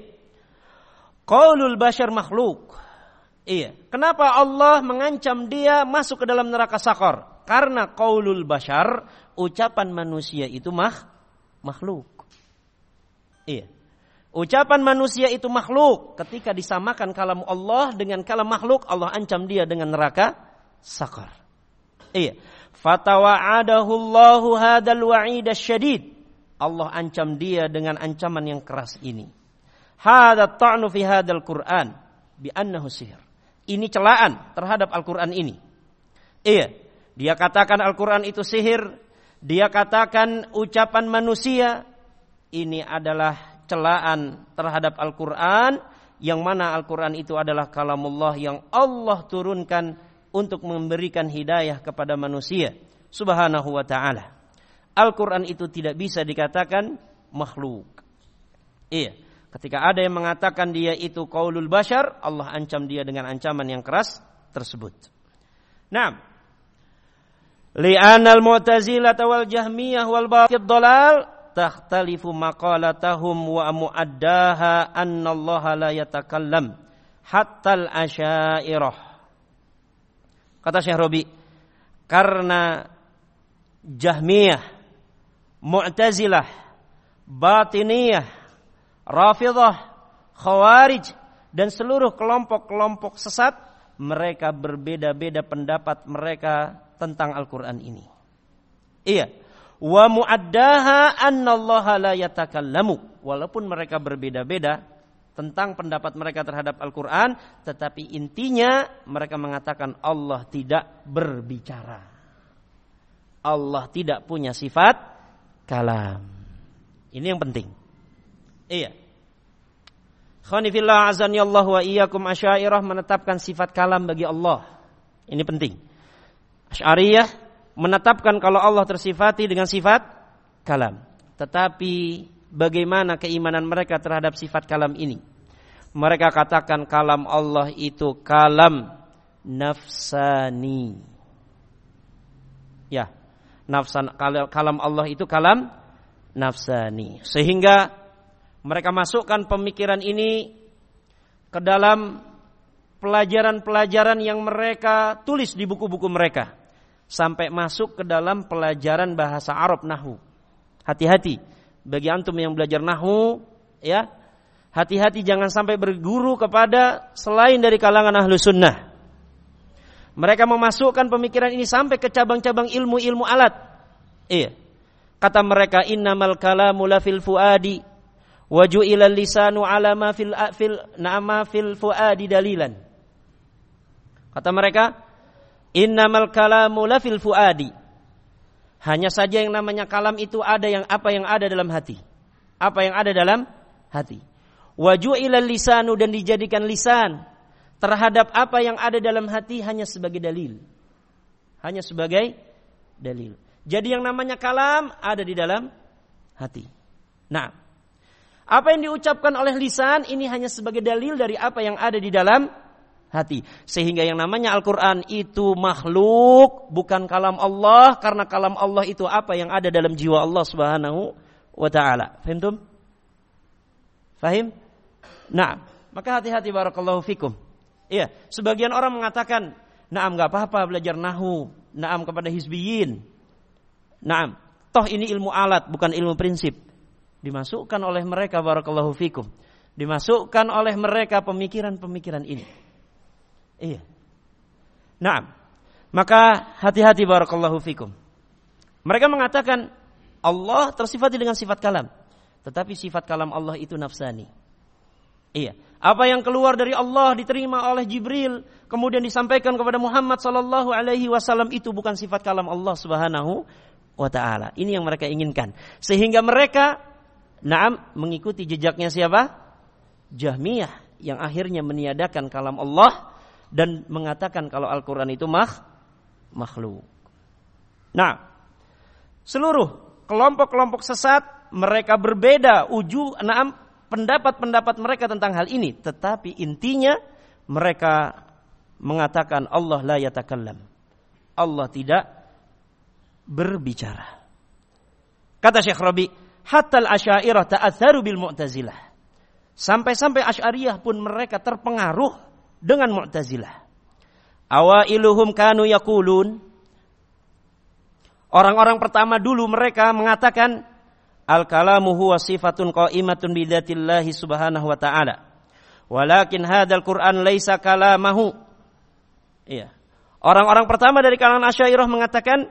Qaulul bashar makhluk. Iya. Kenapa Allah mengancam dia masuk ke dalam neraka saqar? Karena qaulul bashar, ucapan manusia itu makhluk. Iya. Ucapan manusia itu makhluk. Ketika disamakan kalam Allah dengan kalam makhluk, Allah ancam dia dengan neraka saqar. Iya. Fatawa'adahu Allahu hadzal wa'id asyadid. Allah ancam dia dengan ancaman yang keras ini. Hadza ta'nu fi hadzal Qur'an bi annahu sihr. Ini celaan terhadap Al-Qur'an ini. Iya. Dia katakan Al-Qur'an itu sihir. Dia katakan ucapan manusia. Ini adalah celaan terhadap Al-Quran, yang mana Al-Quran itu adalah kalamullah yang Allah turunkan untuk memberikan hidayah kepada manusia Subhanahu wa ta'ala. Al-Quran itu tidak bisa dikatakan makhluk. Iya, ketika ada yang mengatakan dia itu qaulul bashar, Allah ancam dia dengan ancaman yang keras tersebut. Nah, li'anal mu'tazilah wal jahmiyah wal baqid dhalal takhtalifu maqalatahum wa mu'addaha annallaha la yatakallam hatta al-asya'irah. Kata Syekh Rabi, karena Jahmiyah, Mu'tazilah, Batiniyah, Rafidhah, Khawarij dan seluruh kelompok-kelompok sesat, mereka berbeda-beda pendapat mereka tentang Al-Qur'an ini. Iya. Wa mu'addaha annallaha la yatakallamu. Walaupun mereka berbeda-beda tentang pendapat mereka terhadap Al-Quran, tetapi intinya mereka mengatakan Allah tidak berbicara. Allah tidak punya sifat kalam. Ini yang penting. Iya. Khanifillah azanillahu wa iyyakum, Asy'ariyah menetapkan sifat kalam bagi Allah. Ini penting. Asy'ariyah menetapkan kalau Allah tersifati dengan sifat kalam. Tetapi bagaimana keimanan mereka terhadap sifat kalam ini? Mereka katakan kalam Allah itu kalam nafsani. Ya, kalam Allah itu kalam nafsani. Sehingga mereka masukkan pemikiran ini ke dalam pelajaran-pelajaran yang mereka tulis di buku-buku mereka. Sampai masuk ke dalam pelajaran bahasa Arab nahwu. Hati-hati bagi antum yang belajar nahwu, ya. Hati-hati jangan sampai berguru kepada selain dari kalangan ahlu sunnah. Mereka memasukkan pemikiran ini sampai ke cabang-cabang ilmu-ilmu alat. Iya. Kata mereka innamal kalamu la fil fuadi wa ju'ila lisanu ala ma fil fuadi dalilan. Kata mereka innamal kalamu la fil fuadi. Hanya saja yang namanya kalam itu ada yang ada dalam hati. Apa yang ada dalam hati. Wa ju'ilal lisanu, dan dijadikan lisan terhadap apa yang ada dalam hati hanya sebagai dalil. Hanya sebagai dalil. Jadi yang namanya kalam ada di dalam hati. Nah, apa yang diucapkan oleh lisan ini hanya sebagai dalil dari apa yang ada di dalam hati. Sehingga yang namanya Al-Quran itu makhluk, bukan kalam Allah. Karena kalam Allah itu apa yang ada dalam jiwa Allah Subhanahu wa ta'ala. Fahim? Fahim? Nah, maka hati-hati barakallahu fikum. Iya, sebagian orang mengatakan, naam gak apa-apa belajar nahwu, naam kepada hizbiyin. Naam, toh ini ilmu alat, bukan ilmu prinsip. Dimasukkan oleh mereka barakallahu fikum. Dimasukkan oleh mereka pemikiran-pemikiran ini. Iya. Naam. Maka hati-hati barakallahu fikum. Mereka mengatakan Allah tersifati dengan sifat kalam, tetapi sifat kalam Allah itu nafsani. Iya. Apa yang keluar dari Allah diterima oleh Jibril, kemudian disampaikan kepada Muhammad sallallahu alaihi wasallam, itu bukan sifat kalam Allah Subhanahu wa taala. Ini yang mereka inginkan. Sehingga mereka mengikuti jejaknya siapa? Jahmiyah, yang akhirnya meniadakan kalam Allah dan mengatakan kalau Al-Quran itu makhluk. Nah, seluruh kelompok-kelompok sesat mereka berbeda pendapat-pendapat mereka tentang hal ini, tetapi intinya mereka mengatakan Allah la yatakallam. Allah tidak berbicara. Kata Syekh Rabi, hatta al-Asy'ariyah ta'atsaru bil Mu'tazilah. Sampai-sampai Asy'ariyah pun mereka terpengaruh dengan Mu'tazilah. Awailuhum kanu yaqulun, orang-orang pertama dulu mereka mengatakan al-kalamu huwa sifatun qa'imatun bi dzatillahi subhanahu wa ta'ala. Walakin hadzal Qur'an laisa kalamahu. Iya. Orang-orang pertama dari kalangan Asy'ariyah mengatakan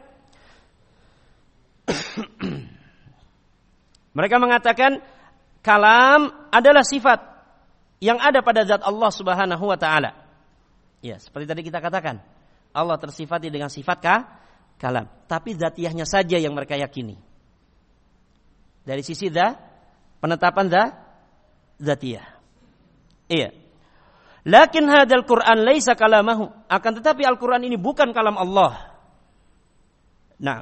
mereka mengatakan kalam adalah sifat yang ada pada zat Allah Subhanahu wa taala. Ya, seperti tadi kita katakan, Allah tersifati dengan sifat kalam, tapi zatiyahnya saja yang mereka yakini. Dari sisi penetapan zatiyah. Iya. Lakin hadzal Qur'an laisa kalamahu. Akan tetapi Al-Qur'an ini bukan kalam Allah. Nah.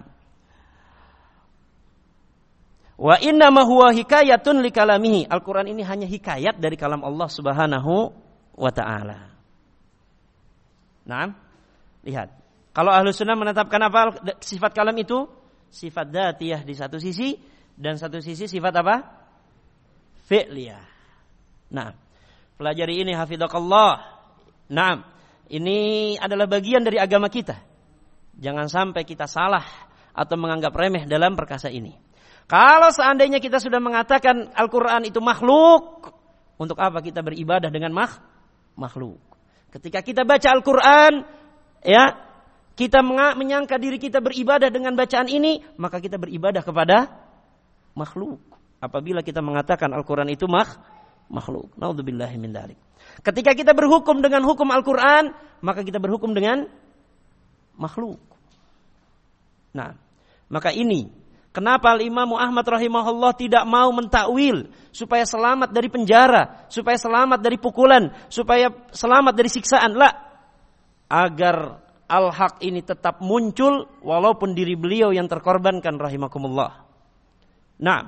Wa inna ma huwa hikayatun li kalamihi. Al-Qur'an ini hanya hikayat dari kalam Allah Subhanahu wa taala. Nah, lihat. Kalau Ahlus Sunnah menetapkan apa sifat kalam itu? Sifat dzatiyah di satu sisi dan satu sisi sifat apa? Fi'liyah. Nah, pelajari ini hafidhakallah. Nah, ini adalah bagian dari agama kita. Jangan sampai kita salah atau menganggap remeh dalam perkara ini. Kalau seandainya kita sudah mengatakan Al-Quran itu makhluk, untuk apa kita beribadah dengan makhluk? Ketika kita baca Al-Quran, ya, kita menyangka diri kita beribadah dengan bacaan ini, maka kita beribadah kepada makhluk. Apabila kita mengatakan Al-Quran itu makhluk. Naudzubillahi min dzalik. Ketika kita berhukum dengan hukum Al-Quran, maka kita berhukum dengan makhluk. Nah, maka ini kenapa Al-Imam Ahmad rahimahullah tidak mau mentakwil supaya selamat dari penjara, supaya selamat dari pukulan, supaya selamat dari siksaan. La, agar al-haq ini tetap muncul walaupun diri beliau yang terkorbankan rahimakumullah. Nah,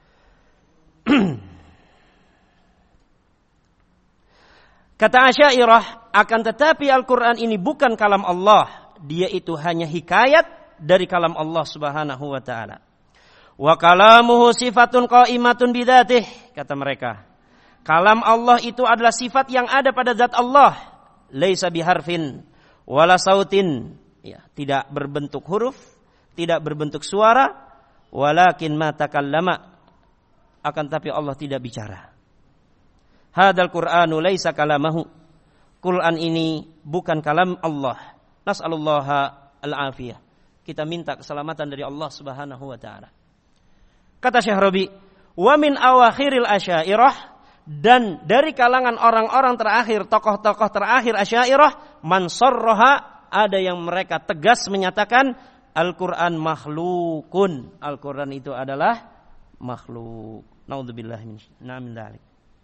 kata Asy'ariyah, akan tetapi Al-Quran ini bukan kalam Allah, dia itu hanya hikayat dari kalam Allah Subhanahu wa taala. Wa kalamuhu sifatun qa'imatun bidzatih, kata mereka. Kalam Allah itu adalah sifat yang ada pada zat Allah. Laisa biharfin wala sautin, ya, tidak berbentuk huruf, tidak berbentuk suara, walakin ma takallama, akan tapi Allah tidak bicara. Hadzal Qur'anu laisa kalamahu. Quran ini bukan kalam Allah. Nas'alullaha al-afiyah. Kita minta keselamatan dari Allah Subhanahu wa taala. Kata Syekh Rabi, wa min awakhiril Asy'ariyah, dan dari kalangan orang-orang terakhir, tokoh-tokoh terakhir Asy'ariyah, man sarraha, ada yang mereka tegas menyatakan Al-Qur'an makhlukun. Al-Qur'an itu adalah makhluk. Naudzubillahi min dzalik.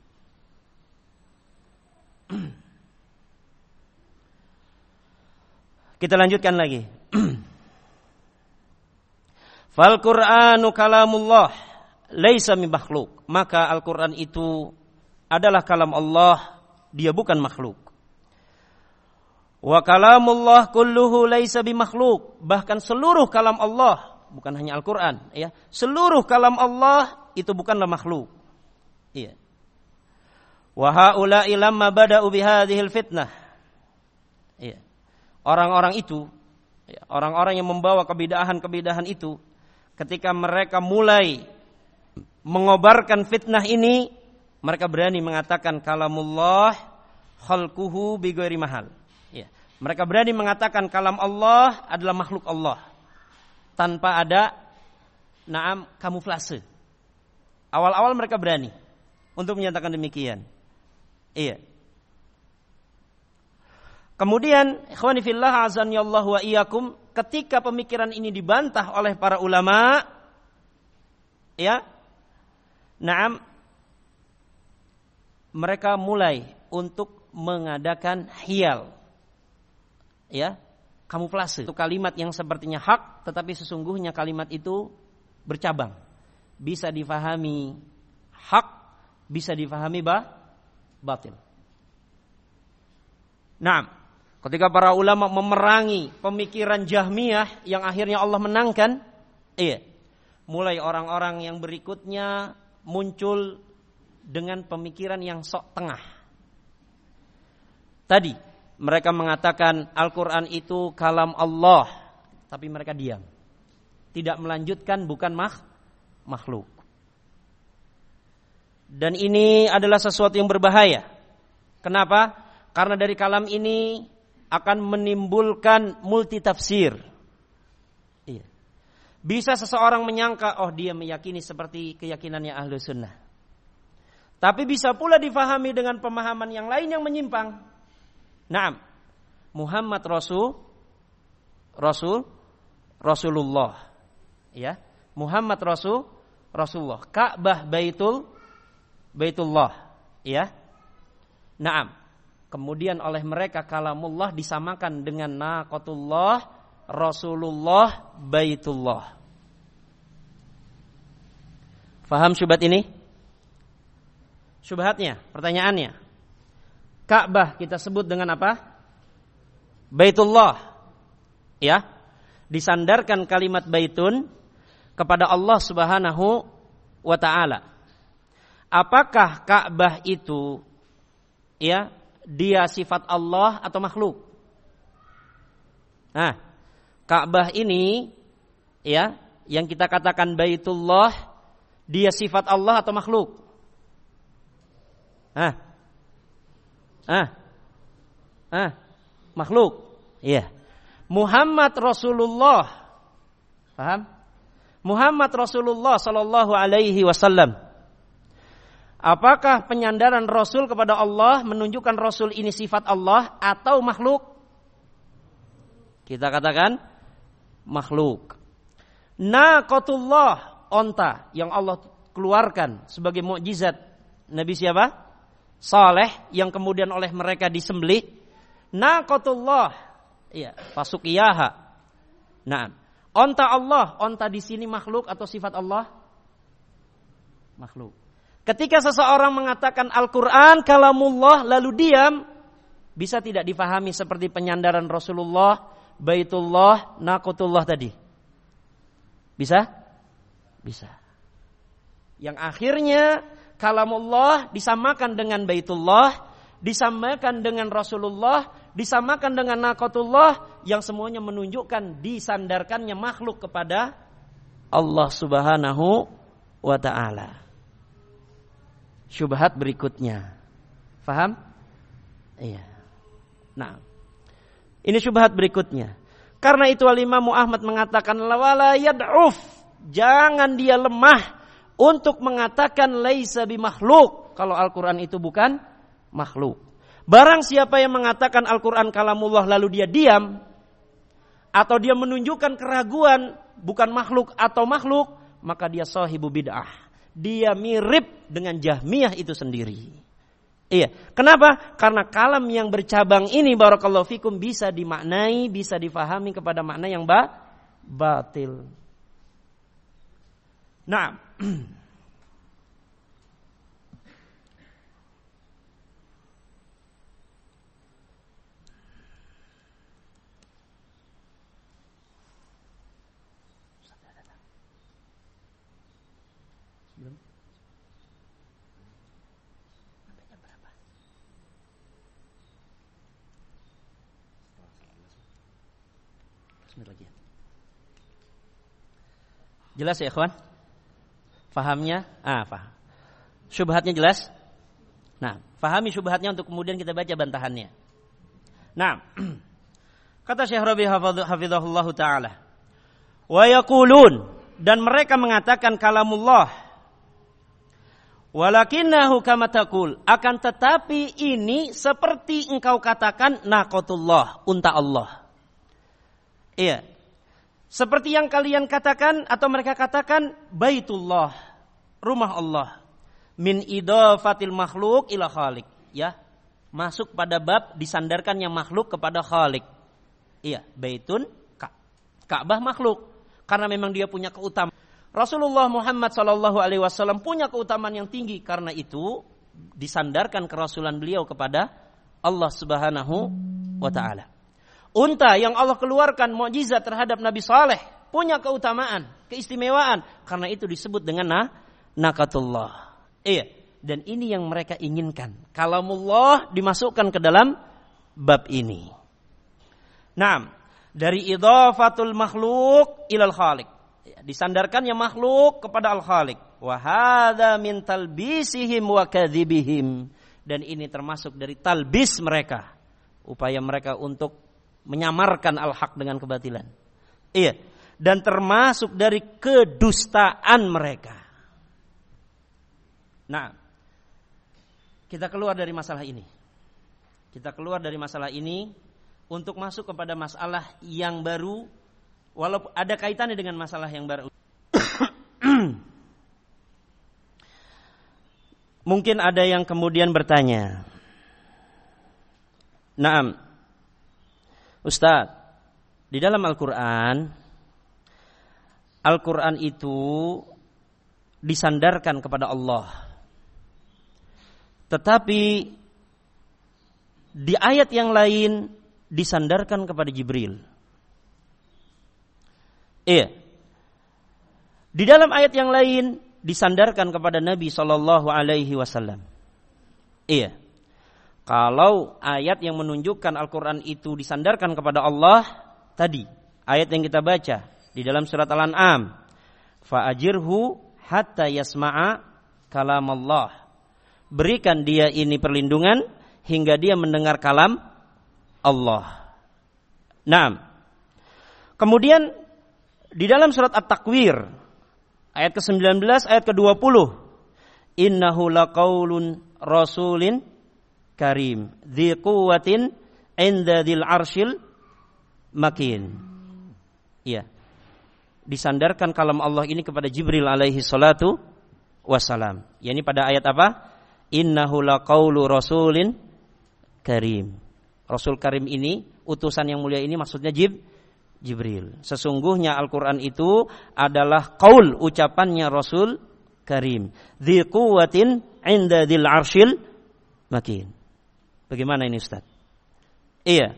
Kita lanjutkan lagi. Fal Qur'anu kalamullah laisa min makhluk. Maka Al-Qur'an itu adalah kalam Allah, dia bukan makhluk. Wa kalamullah kulluhu laisa bimakhluk. Bahkan seluruh kalam Allah, bukan hanya Al-Qur'an, ya. Seluruh kalam Allah itu bukanlah makhluk. Iya. Wa haula'i lamma bada'u bihadhil fitnah. Iya. Orang-orang itu, ya, orang-orang yang membawa kebidahan-kebidahan itu, ketika mereka mulai mengobarkan fitnah ini, mereka berani mengatakan kalamullah khalquhu bighairi mahal. Ya. Mereka berani mengatakan kalam Allah adalah makhluk Allah tanpa ada kamuflase. Awal-awal mereka berani untuk menyatakan demikian. Iya. Kemudian ikhwani fillah azanillahu wa iyyakum, ketika pemikiran ini dibantah oleh para ulama, ya, mereka mulai untuk mengadakan hiyal, ya, kamuflase. Itu kalimat yang sepertinya hak, tetapi sesungguhnya kalimat itu bercabang. Bisa difahami hak, bisa difahami batil. Nah, ketika para ulama memerangi pemikiran Jahmiyah yang akhirnya Allah menangkan, mulai orang-orang yang berikutnya muncul dengan pemikiran yang sok tengah. Tadi mereka mengatakan Al-Quran itu kalam Allah, tapi mereka diam, tidak melanjutkan, bukan makhluk. Dan ini adalah sesuatu yang berbahaya. Kenapa? Karena dari kalam ini akan menimbulkan multitafsir. Bisa seseorang menyangka, oh dia meyakini seperti keyakinannya ahlu sunnah. Tapi bisa pula difahami dengan pemahaman yang lain yang menyimpang. Naam, Muhammad Rasulullah. Ya, Muhammad Rasulullah. Ka'bah Baitullah. Ya. Naam. Kemudian oleh mereka kalamullah disamakan dengan naqatullah, Rasulullah, Baitullah. Faham syubhat ini? Syubhatnya, pertanyaannya. Ka'bah kita sebut dengan apa? Baitullah. Ya. Disandarkan kalimat baitun kepada Allah Subhanahu wa taala. Apakah Ka'bah itu dia sifat Allah atau makhluk? Nah, Ka'bah ini yang kita katakan Baitullah, dia sifat Allah atau makhluk? Makhluk. Iya. Muhammad Rasulullah. Paham? Muhammad Rasulullah sallallahu alaihi wasallam. Apakah penyandaran Rasul kepada Allah menunjukkan Rasul ini sifat Allah atau makhluk? Kita katakan makhluk. Naqatullah, onta yang Allah keluarkan sebagai mukjizat Nabi siapa? Saleh, yang kemudian oleh mereka disembelih. Naqatullah, fasuqiyaha. Nah, onta Allah, onta di sini makhluk atau sifat Allah? Makhluk. Ketika seseorang mengatakan Al-Quran kalamullah lalu diam, bisa tidak difahami seperti penyandaran Rasulullah, Baitullah, Naqatullah tadi? Bisa? Bisa. Yang akhirnya kalamullah disamakan dengan Baitullah, disamakan dengan Rasulullah, disamakan dengan Naqatullah, yang semuanya menunjukkan disandarkannya makhluk kepada Allah Subhanahu wa ta'ala. Syubhat berikutnya. Faham? Iya. Nah, ini syubhat berikutnya. Karena itu Al-Imam Ahmad mengatakan wala yad'uf, jangan dia lemah untuk mengatakan laisa bimakhluk kalau Al-Quran itu bukan makhluk. Barang siapa yang mengatakan Al-Quran kalamullah lalu dia diam, atau dia menunjukkan keraguan bukan makhluk atau makhluk, maka dia sahibu bid'ah. Dia mirip dengan Jahmiyah itu sendiri. Iya. Kenapa? Karena kalam yang bercabang ini barakallahu fikum bisa dimaknai, bisa difahami kepada makna yang batil. Nah, jelas ya ikhwan? Fahamnya? Faham. Syubhatnya jelas? Nah, fahami syubhatnya untuk kemudian kita baca bantahannya. Nah, kata Syekh Rabi hafizahullah ta'ala, wa yaqulun, dan mereka mengatakan kalamullah, walakinnahu kama taqul, akan tetapi ini seperti engkau katakan naqatullah, unta Allah. Iya. Seperti yang kalian katakan atau mereka katakan Baitullah, rumah Allah. Min idafatil makhluk ila khaliq, ya. Masuk pada bab disandarkannya makhluk kepada khaliq. Iya, baitun Ka'bah makhluk karena memang dia punya keutamaan. Rasulullah Muhammad sallallahu alaihi wasallam punya keutamaan yang tinggi, karena itu disandarkan kerasulan beliau kepada Allah Subhanahu wa taala. Unta yang Allah keluarkan mukjizat terhadap Nabi Saleh punya keutamaan, keistimewaan, karena itu disebut dengan naqatullah. Iya, dan ini yang mereka inginkan. Kalamullah dimasukkan ke dalam bab ini. Naam, dari idhafatul makhluk ilal khaliq. Disandarkannya makhluk kepada al-khaliq. Wa hadza min talbisihim wa kadzibihim. Dan ini termasuk dari talbis mereka, upaya mereka untuk menyamarkan al-haq dengan kebatilan. Iya, dan termasuk dari kedustaan mereka. Nah, kita keluar dari masalah ini. Kita keluar dari masalah ini untuk masuk kepada masalah yang baru, walaupun ada kaitannya dengan masalah yang baru. Mungkin ada yang kemudian bertanya, "Naam, Ustaz, di dalam Al-Quran itu disandarkan kepada Allah. Tetapi di ayat yang lain disandarkan kepada Jibril." Iya. Di dalam ayat yang lain disandarkan kepada Nabi sallallahu alaihi wasallam. Iya. Kalau ayat yang menunjukkan Al-Qur'an itu disandarkan kepada Allah, tadi ayat yang kita baca di dalam surat Al-An'am, fa'ajirhu hatta yasma'a kalam Allah. Berikan dia ini perlindungan hingga dia mendengar kalam Allah. Naam. Kemudian di dalam surat At-Takwir ayat ke-19, ayat ke-20, innahu laqaulun rasulin karim dzi quwwatin 'inda dzil arsyil makin. Ya. Disandarkan kalam Allah ini kepada Jibril alaihi salatu wassalam. Yani pada ayat apa? Innahu laqaulu rasulin karim. Rasul karim ini, utusan yang mulia ini maksudnya Jibril. Sesungguhnya Al-Quran itu adalah qaul, ucapannya Rasul Karim. Dzi quwwatin 'inda dzil arsyil makin. Bagaimana ini Ustaz? Iya.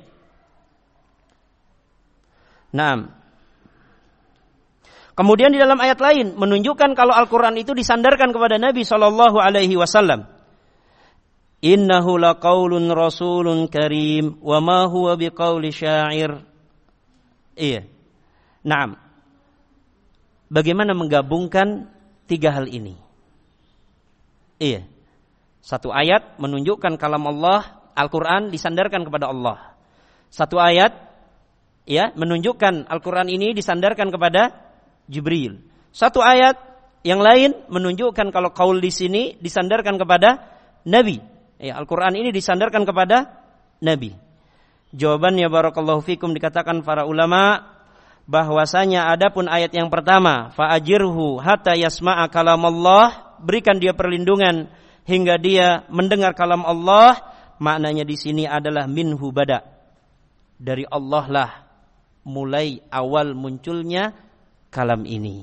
Naam. Kemudian di dalam ayat lain menunjukkan kalau Al-Quran itu disandarkan kepada Nabi sallallahu alaihi wasallam. Innahu laqaulun rasulun karim wa ma huwa biqauli syair. Iya. Naam. Bagaimana menggabungkan tiga hal ini? Iya. Satu ayat menunjukkan kalam Allah, Al-Quran disandarkan kepada Allah. Satu ayat ya menunjukkan Al-Quran ini disandarkan kepada Jibril. Satu ayat yang lain menunjukkan kalau qaul di sini disandarkan kepada Nabi. Ya, Al-Quran ini disandarkan kepada Nabi. Jawabannya barakallahu fikum, dikatakan para ulama bahwasanya adapun ayat yang pertama, fa'ajirhu hatta yasma'a kalam Allah, berikan dia perlindungan hingga dia mendengar kalam Allah, maknanya di sini adalah minhu bada, dari Allah lah mulai awal munculnya kalam ini.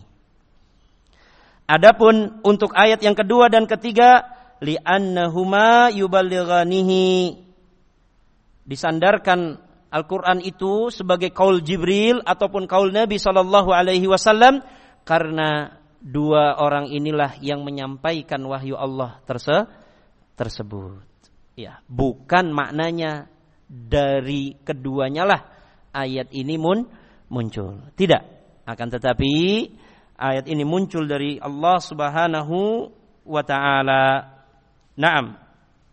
Adapun untuk ayat yang kedua dan ketiga, li'annahuma yuballighanihi, disandarkan Al-Quran itu sebagai qaul Jibril ataupun qaul Nabi sallallahu alaihi wasallam, karena dua orang inilah yang menyampaikan wahyu Allah tersebut. Ya, bukan maknanya dari keduanya lah ayat ini muncul. Tidak, akan tetapi ayat ini muncul dari Allah Subhanahu wa taala. Naam.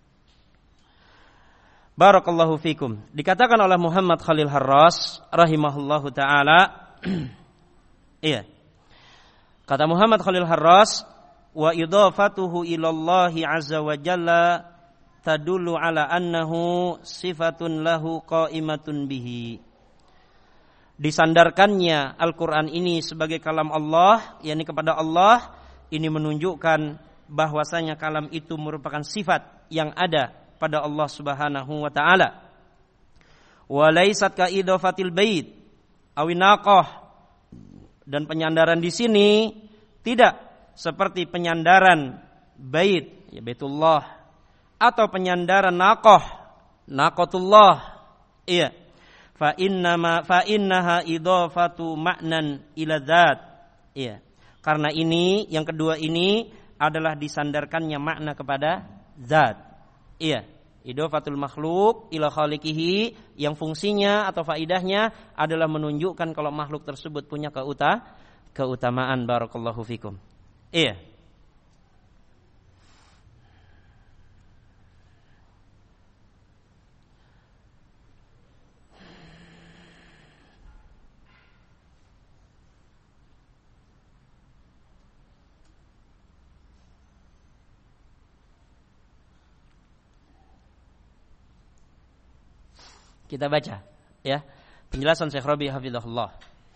Barakallahu fikum. Dikatakan oleh Muhammad Khalil Harras rahimahullahu taala, iya. Kata Muhammad Khalil Harras, wa idhafatuhu ilallahi azza wa jalla tadullu ala annahu sifatun lahu qaimatun bihi. Disandarkannya Al-Qur'an ini sebagai kalam Allah, yakni kepada Allah, ini menunjukkan bahwasanya kalam itu merupakan sifat yang ada pada Allah Subhanahu wa taala. Wa laysat ka idhafatil bait aw naqah, dan penyandaran di sini Tidak seperti penyandaran bait, ya Baitullah, atau penyandaran naqatullah. Iya. Fa innaha idhafatu ma'nan ila dzat. Iya. Karena ini, yang kedua ini adalah disandarkannya makna kepada zat. Iya. Idhofatul makhluk ila khaliqihi, yang fungsinya atau faidahnya adalah menunjukkan kalau makhluk tersebut punya keutamaan. Barakallahu fikum. Iya. Kita baca ya penjelasan Syekh Rabi hafizahullah.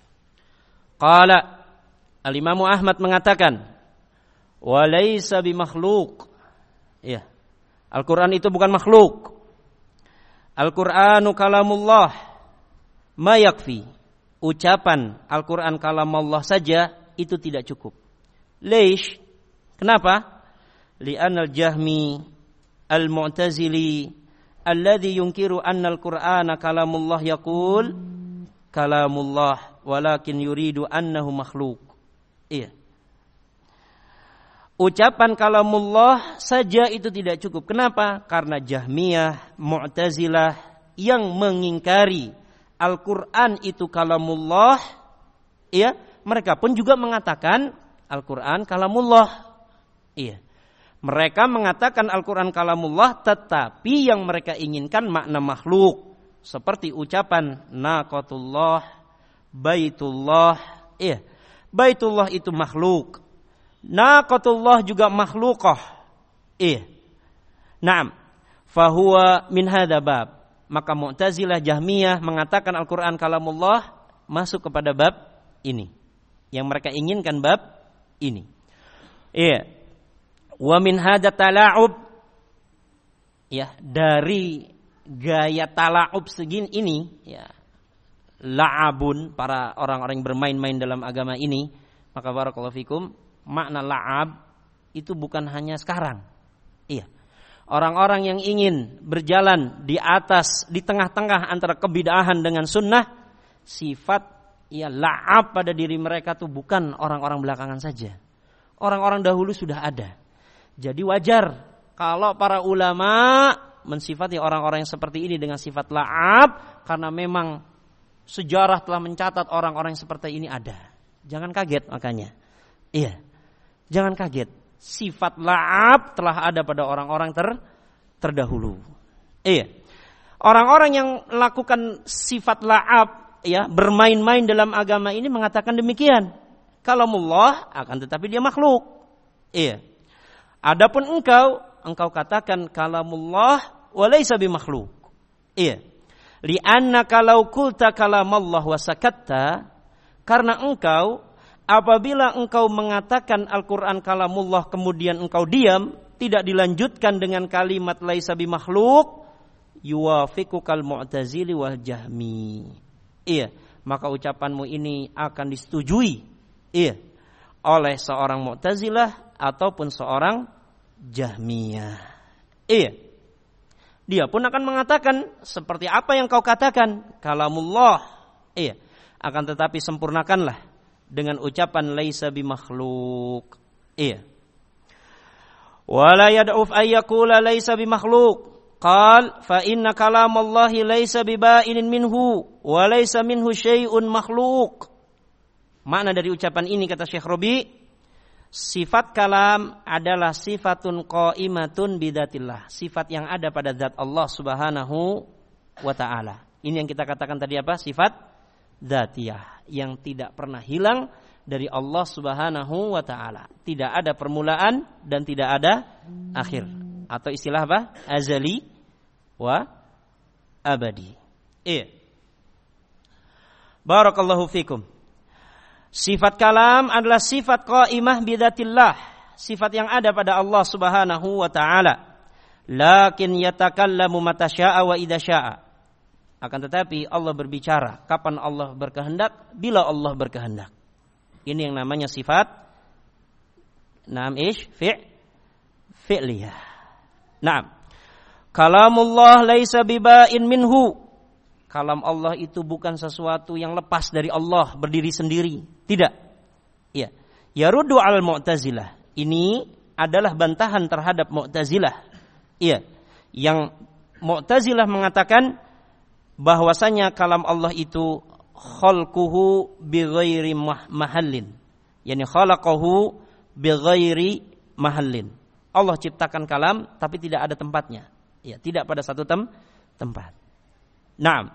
Qala Al-Imam Ahmad mengatakan wa laisa bimakhluq. Ya. Al-Qur'an itu bukan makhluk. Al-Qur'anu kalamullah ma yakfi. Ucapan Al-Qur'an kalamullah saja itu tidak cukup. Leish? Kenapa? Li'anal jahmi al-mu'tazili alladhi yunkiru anna al-Qur'ana kalamullah yaqul kalamullah walakin yuridu annahu makhluk. Iya. Ucapan kalamullah saja itu tidak cukup. Kenapa? Karena Jahmiyah, Mu'tazilah yang mengingkari Al-Qur'an itu kalamullah, iya, mereka pun juga mengatakan Al-Qur'an kalamullah. Iya. Mereka mengatakan Al-Quran kalamullah, tetapi yang mereka inginkan makna makhluk. Seperti ucapan naqatullah, baitullah. Iya, baitullah itu makhluk. Naqatullah juga makhlukah. Iya. Naam. Fahuwa min hadha bab. Maka Mu'tazilah, Jahmiyah mengatakan Al-Quran kalamullah masuk kepada bab ini. Yang mereka inginkan bab ini. Iya. Wa min hadza tala'ub, ya, dari gaya tala'ub segini ini, ya, la'abun, para orang-orang yang bermain-main dalam agama ini, maka barakallahu fikum, makna la'ab itu bukan hanya sekarang. Iya. Orang-orang yang ingin berjalan di atas, di tengah-tengah antara kebid'ahan dengan sunnah, sifat ya la'ab pada diri mereka tuh bukan orang-orang belakangan saja. Orang-orang dahulu sudah ada. Jadi wajar kalau para ulama mensifati orang-orang yang seperti ini dengan sifat la'ab, karena memang sejarah telah mencatat orang-orang yang seperti ini ada. Jangan kaget makanya. Iya. Jangan kaget. Sifat la'ab telah ada pada orang-orang terdahulu. Iya. Orang-orang yang melakukan sifat la'ab, ya, bermain-main dalam agama ini mengatakan demikian. Kalamullah akan tetapi dia makhluk. Iya. Adapun engkau katakan kalamullah wa laisa bimakhluk. Iya. Li'anna kalau qulta kalamallah wa sakatta, karena engkau apabila engkau mengatakan Al-Qur'an kalamullah kemudian engkau diam, tidak dilanjutkan dengan kalimat laisa bimakhluk, yuwafiqukal mu'tazili wal jahmi. Iya, maka ucapanmu ini akan disetujui, iya, oleh seorang Mu'tazilah ataupun seorang Jahmiyah. Iya. Dia pun akan mengatakan seperti apa yang kau katakan, kalamullah. Iya. Akan tetapi sempurnakanlah dengan ucapan laisa bimakhluk. Iya. Wala yad'uf ayyakula laisa bimakhluk. Qal fa inna kalamallahi laisa bibainin minhu wa laisa minhu syai'un makhluk. Makna dari ucapan ini kata Syekh Rabi, sifat kalam adalah sifatun qaimatun bidatillah, sifat yang ada pada zat Allah Subhanahu wa taala. Ini yang kita katakan tadi apa? Sifat dzatiyah yang tidak pernah hilang dari Allah Subhanahu wa taala. Tidak ada permulaan dan tidak ada akhir. Atau istilah apa? Azali wa abadi. Barakallahu fikum. Sifat kalam adalah sifat qaimah bidatillah, sifat yang ada pada Allah Subhanahu wa taala. Lakin yatakallamu mata syaa wa idza syaa. Akan tetapi Allah berbicara kapan Allah berkehendak, bila Allah berkehendak. Ini yang namanya sifat Naam ish fi'liyah. Naam. Kalamullah laisa biba'in minhu. Kalam Allah itu bukan sesuatu yang lepas dari Allah, berdiri sendiri. Tidak. Ya. Yaruddu al Mu'tazilah. Ini adalah bantahan terhadap Mu'tazilah. Iya. Yang Mu'tazilah mengatakan bahwasanya kalam Allah itu khalquhu bighairi mahallin. Yani khalaqahu bighairi mahallin. Allah ciptakan kalam tapi tidak ada tempatnya. Ya, tidak pada satu tempat. Naam.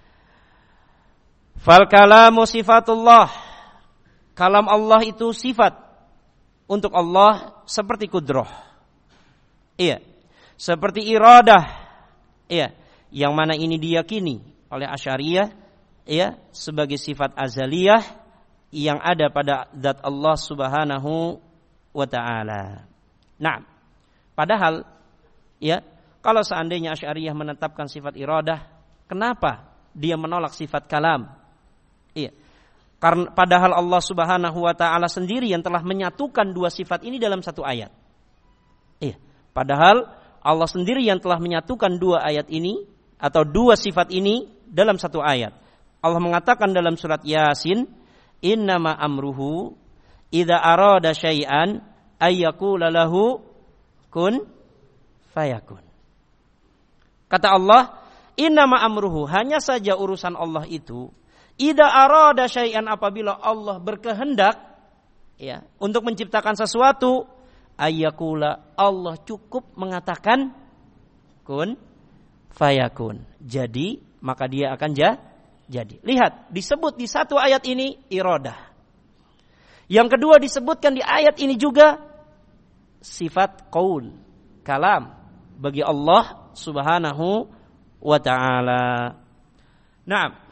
Fal kalamu sifatullah. Kalam Allah itu sifat untuk Allah seperti kudrah. Iya. Seperti iradah. Iya, yang mana ini diyakini oleh Asy'ariyah ya sebagai sifat azaliyah yang ada pada zat Allah Subhanahu wa taala. Nah, padahal ya kalau seandainya Asy'ariyah menetapkan sifat iradah, kenapa dia menolak sifat kalam? Iya. Karena padahal Allah Subhanahu wa taala sendiri yang telah menyatukan dua sifat ini dalam satu ayat. Iya. Padahal Allah sendiri yang telah menyatukan dua ayat ini atau dua sifat ini dalam satu ayat. Allah mengatakan dalam surat Yasin, "Innama amruhu idza arada syai'an ayyaqula lahu kun fayakun." Kata Allah, "Innama amruhu," hanya saja urusan Allah itu, idza arada syai'an, apabila Allah berkehendak ya untuk menciptakan sesuatu, ayyakula, Allah cukup mengatakan kun fayakun. Jadi, maka dia akan jadi. Lihat, disebut di satu ayat ini iradah. Yang kedua disebutkan di ayat ini juga sifat qaul, kalam bagi Allah Subhanahu wa taala. Naam.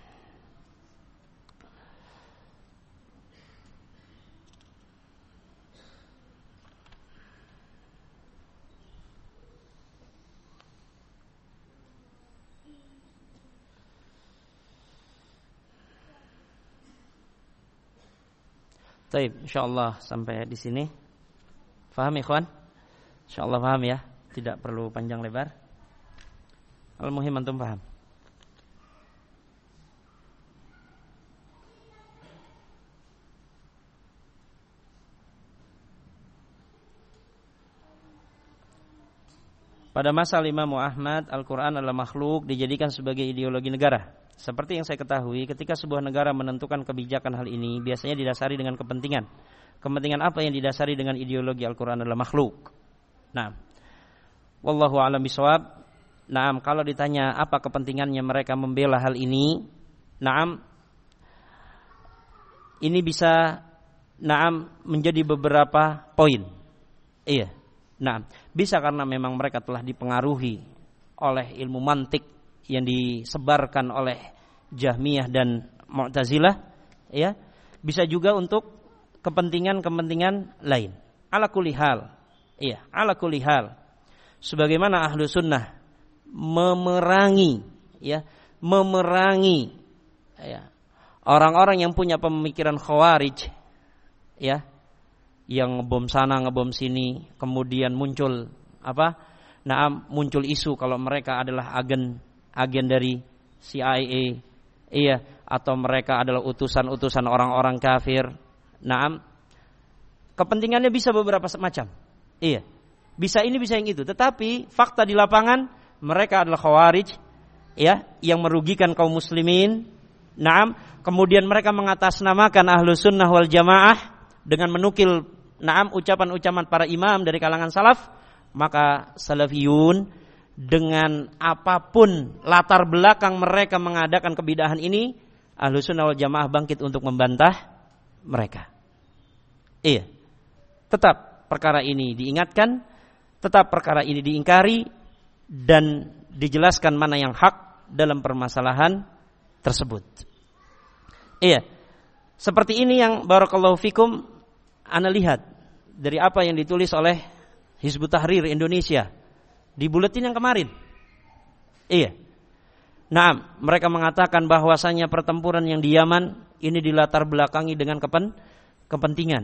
Baik, insyaallah sampai di sini. Faham ikhwan? Insyaallah paham ya, tidak perlu panjang lebar. Al-muhim antum paham. Pada masa Imam Ahmad, Al-Quran adalah makhluk dijadikan sebagai ideologi negara. Seperti yang saya ketahui, ketika sebuah negara menentukan kebijakan hal ini, biasanya didasari dengan kepentingan. Kepentingan apa yang didasari dengan ideologi Al-Quran adalah makhluk. Nah, wallahu a'lam bishawab. Nah, kalau ditanya apa kepentingannya mereka membela hal ini, nah, ini bisa menjadi beberapa poin. Iya. Nah, bisa karena memang mereka telah dipengaruhi oleh ilmu mantik yang disebarkan oleh Jahmiyah dan Mu'tazilah, ya. Bisa juga untuk kepentingan-kepentingan lain. Ala kulli hal. Iya, ala kulli hal. Sebagaimana ahlu sunnah memerangi ya, orang-orang yang punya pemikiran khawarij ya, yang ngebom sana ngebom sini, kemudian muncul muncul isu kalau mereka adalah agen dari CIA, iya, atau mereka adalah utusan-utusan orang-orang kafir. Kepentingannya bisa beberapa macam. Iya. Bisa ini bisa yang itu, tetapi fakta di lapangan mereka adalah khawarij ya, yang merugikan kaum muslimin. Kemudian mereka mengatasnamakan ahlu sunnah wal jamaah dengan menukil ucapan-ucapan para imam dari kalangan salaf. Maka salafiyun dengan apapun latar belakang mereka mengadakan kebidahan ini, ahlu sunnah wal jamaah bangkit untuk membantah mereka. Iya. Tetap perkara ini diingatkan, tetap perkara ini diingkari, dan dijelaskan mana yang hak dalam permasalahan tersebut. Iya. Seperti ini yang barakallahu fikum ana lihat dari apa yang ditulis oleh Hizbut Tahrir Indonesia di buletin yang kemarin. Iya. Mereka mengatakan bahwasanya pertempuran yang di Yaman ini dilatar belakangi dengan kepentingan.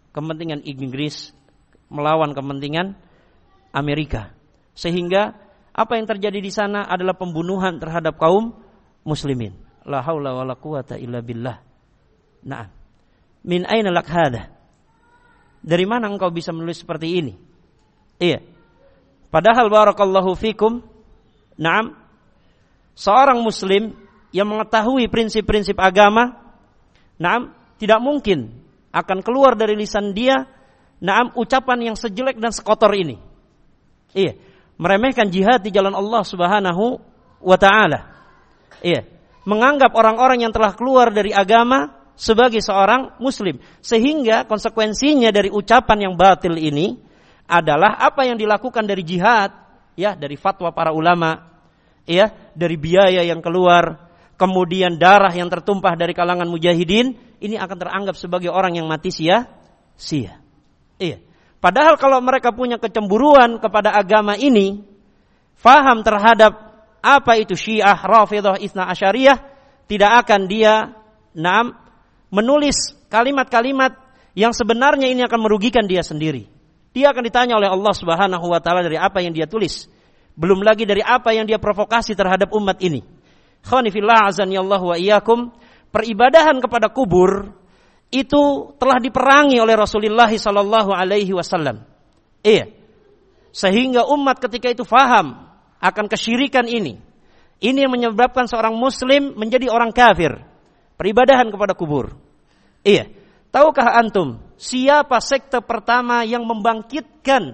kepentingan Inggris melawan kepentingan Amerika. Sehingga apa yang terjadi di sana adalah pembunuhan terhadap kaum muslimin. La haula wala quwata illa billah. Nah, min aina lak hada? Dari mana engkau bisa menulis seperti ini? Iya. Padahal barakallahu fikum, na'am, seorang muslim yang mengetahui prinsip-prinsip agama, na'am, tidak mungkin akan keluar dari lisan dia, na'am, ucapan yang sejelek dan sekotor ini. Iya, meremehkan jihad di jalan Allah Subhanahu wa taala. Iya, menganggap orang-orang yang telah keluar dari agama sebagai seorang muslim, sehingga konsekuensinya dari ucapan yang batil ini adalah apa yang dilakukan dari jihad, ya, dari fatwa para ulama, ya, dari biaya yang keluar, kemudian darah yang tertumpah dari kalangan mujahidin, ini akan teranggap sebagai orang yang mati sia-sia. Iya. Padahal kalau mereka punya kecemburuan kepada agama ini, faham terhadap apa itu Syiah, Rafidhah, Itsna Asyariyah, tidak akan dia menulis kalimat-kalimat yang sebenarnya ini akan merugikan dia sendiri. Dia akan ditanya oleh Allah Subhanahu wa taala dari apa yang dia tulis, belum lagi dari apa yang dia provokasi terhadap umat ini. Khawani fillah azani Allah wa iyyakum, peribadahan kepada kubur itu telah diperangi oleh Rasulullah sallallahu alaihi wasallam. Iya. Sehingga umat ketika itu faham akan kesyirikan ini. Ini yang menyebabkan seorang muslim menjadi orang kafir. Peribadahan kepada kubur. Iya. Tahukah antum siapa sekte pertama yang membangkitkan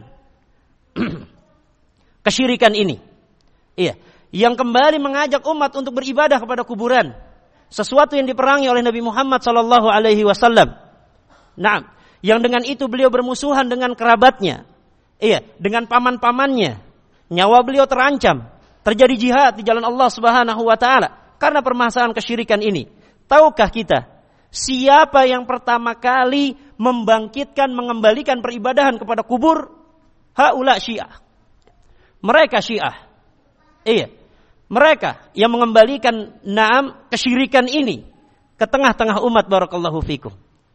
kesyirikan ini? Iya. Yang kembali mengajak umat untuk beribadah kepada kuburan. Sesuatu yang diperangi oleh Nabi Muhammad sallallahu alaihi wasallam. Nah, yang dengan itu beliau bermusuhan dengan kerabatnya. Iya, dengan paman-pamannya. Nyawa beliau terancam. Terjadi jihad di jalan Allah Subhanahu wa taala karena permasalahan kesyirikan ini. Tahukah kita siapa yang pertama kali membangkitkan, mengembalikan peribadahan kepada kubur? Haula Syiah. Mereka Syiah. Iya. Mereka yang mengembalikan kesyirikan ini ke tengah-tengah umat barakallahu fikum.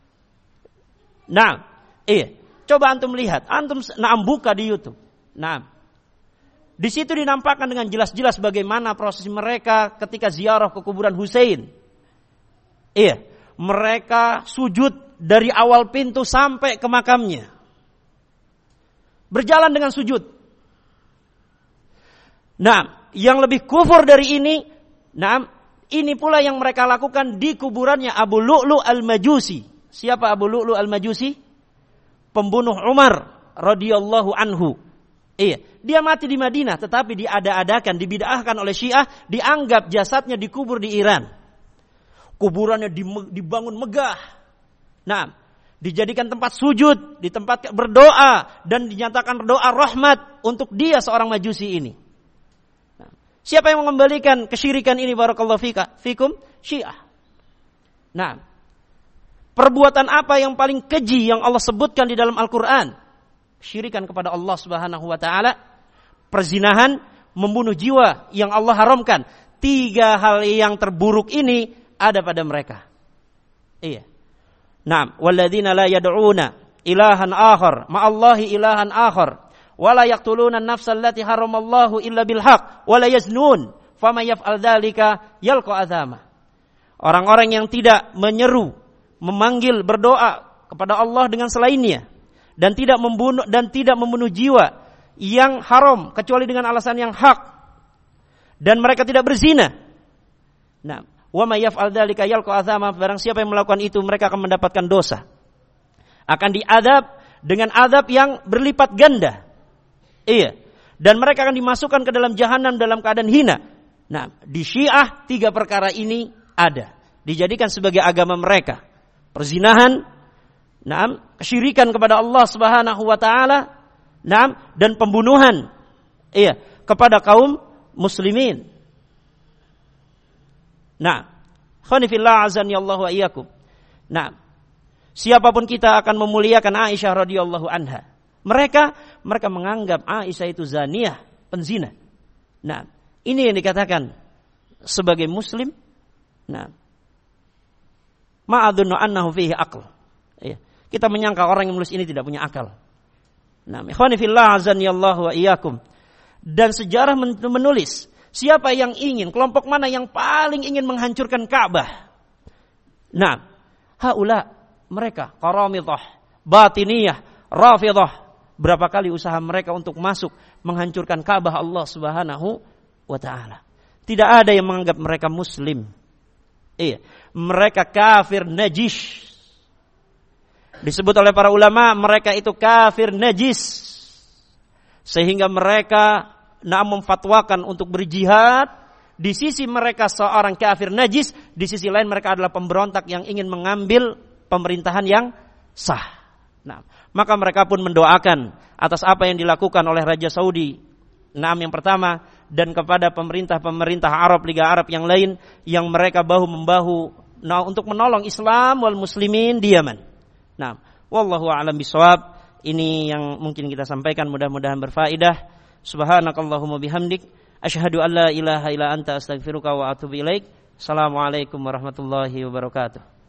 Nah, iya. Coba antum lihat, antum buka di YouTube. Nah, di situ dinampakkan dengan jelas-jelas bagaimana proses mereka ketika ziarah ke kuburan Husain. Iya, mereka sujud dari awal pintu sampai ke makamnya. Berjalan dengan sujud. Nah, yang lebih kufur dari ini, ini pula yang mereka lakukan di kuburannya Abu Lu'lu' al-Majusi. Siapa Abu Lu'lu' al-Majusi? Pembunuh Umar radhiyallahu anhu. Iya, dia mati di Madinah tetapi diada-adakan, dibid'ahkan oleh Syiah, dianggap jasadnya dikubur di Iran. Kuburannya dibangun megah. Nah, dijadikan tempat sujud, di tempat berdoa dan dinyatakan doa rahmat untuk dia seorang Majusi ini. Siapa yang mengembalikan kesyirikan ini barakallahu fikum? Syiah. Nah, perbuatan apa yang paling keji yang Allah sebutkan di dalam Al-Quran? Kesyirikan kepada Allah Subhanahu wa taala, perzinahan, membunuh jiwa yang Allah haramkan. 3 hal yang terburuk ini ada pada mereka. Iya. Naam, walladzina la yad'una ilahan akhar ma'allahi ilahan akhar. Wala yaqtuluna an-nafsa allati haramallahu illa bil haqq wala yaznun faman yaf'al dzalika yalqa azama. Orang-orang yang tidak menyeru, memanggil, berdoa kepada Allah dengan selainnya dan tidak membunuh jiwa yang haram kecuali dengan alasan yang hak dan mereka tidak berzina. Nah, wa may yaf'al dzalika yalqa azama, barang siapa yang melakukan itu mereka akan mendapatkan dosa. Akan diadab dengan adab yang berlipat ganda. Iya. Dan mereka akan dimasukkan ke dalam jahanam dalam keadaan hina. Nah, di Syiah 3 perkara ini ada. Dijadikan sebagai agama mereka. Perzinahan, kesyirikan kepada Allah Subhanahu wa taala, dan pembunuhan. Iya, kepada kaum muslimin. Nah, khonifillah azani Allah wa iyyakum. Nah, siapapun kita akan memuliakan Aisyah radhiyallahu anha. Mereka menganggap Aisyah itu zaniyah, penzina. Nah, ini yang dikatakan sebagai muslim. Nah, ma'adunnu annahu fihi aql. Ya. Kita menyangka orang yang menulis ini tidak punya akal. Nah, ikhwani fillah azani Allah wa iyyakum. Dan sejarah menulis siapa yang ingin, kelompok mana yang paling ingin menghancurkan Ka'bah. Nah, haula mereka Qaramidah, Batiniyah, Rafidhah. Berapa kali usaha mereka untuk masuk menghancurkan Ka'bah Allah Subhanahu wa taala. Tidak ada yang menganggap mereka muslim. Iya, mereka kafir najis. Disebut oleh para ulama mereka itu kafir najis. Sehingga mereka memfatwakan untuk berjihad. Di sisi mereka seorang kafir najis, di sisi lain mereka adalah pemberontak yang ingin mengambil pemerintahan yang sah. Nah, maka mereka pun mendoakan atas apa yang dilakukan oleh Raja Saudi. Yang pertama, dan kepada pemerintah-pemerintah Arab, Liga Arab yang lain, yang mereka bahu-membahu untuk menolong Islam wal muslimin di Yaman. Nah, wallahu a'lam bishawab. Ini yang mungkin kita sampaikan, mudah-mudahan berfaedah. Subhanakallahumma bihamdik, asyhadu an la ilaha illa anta astaghfiruka wa atubu ilaik. Assalamualaikum warahmatullahi wabarakatuh.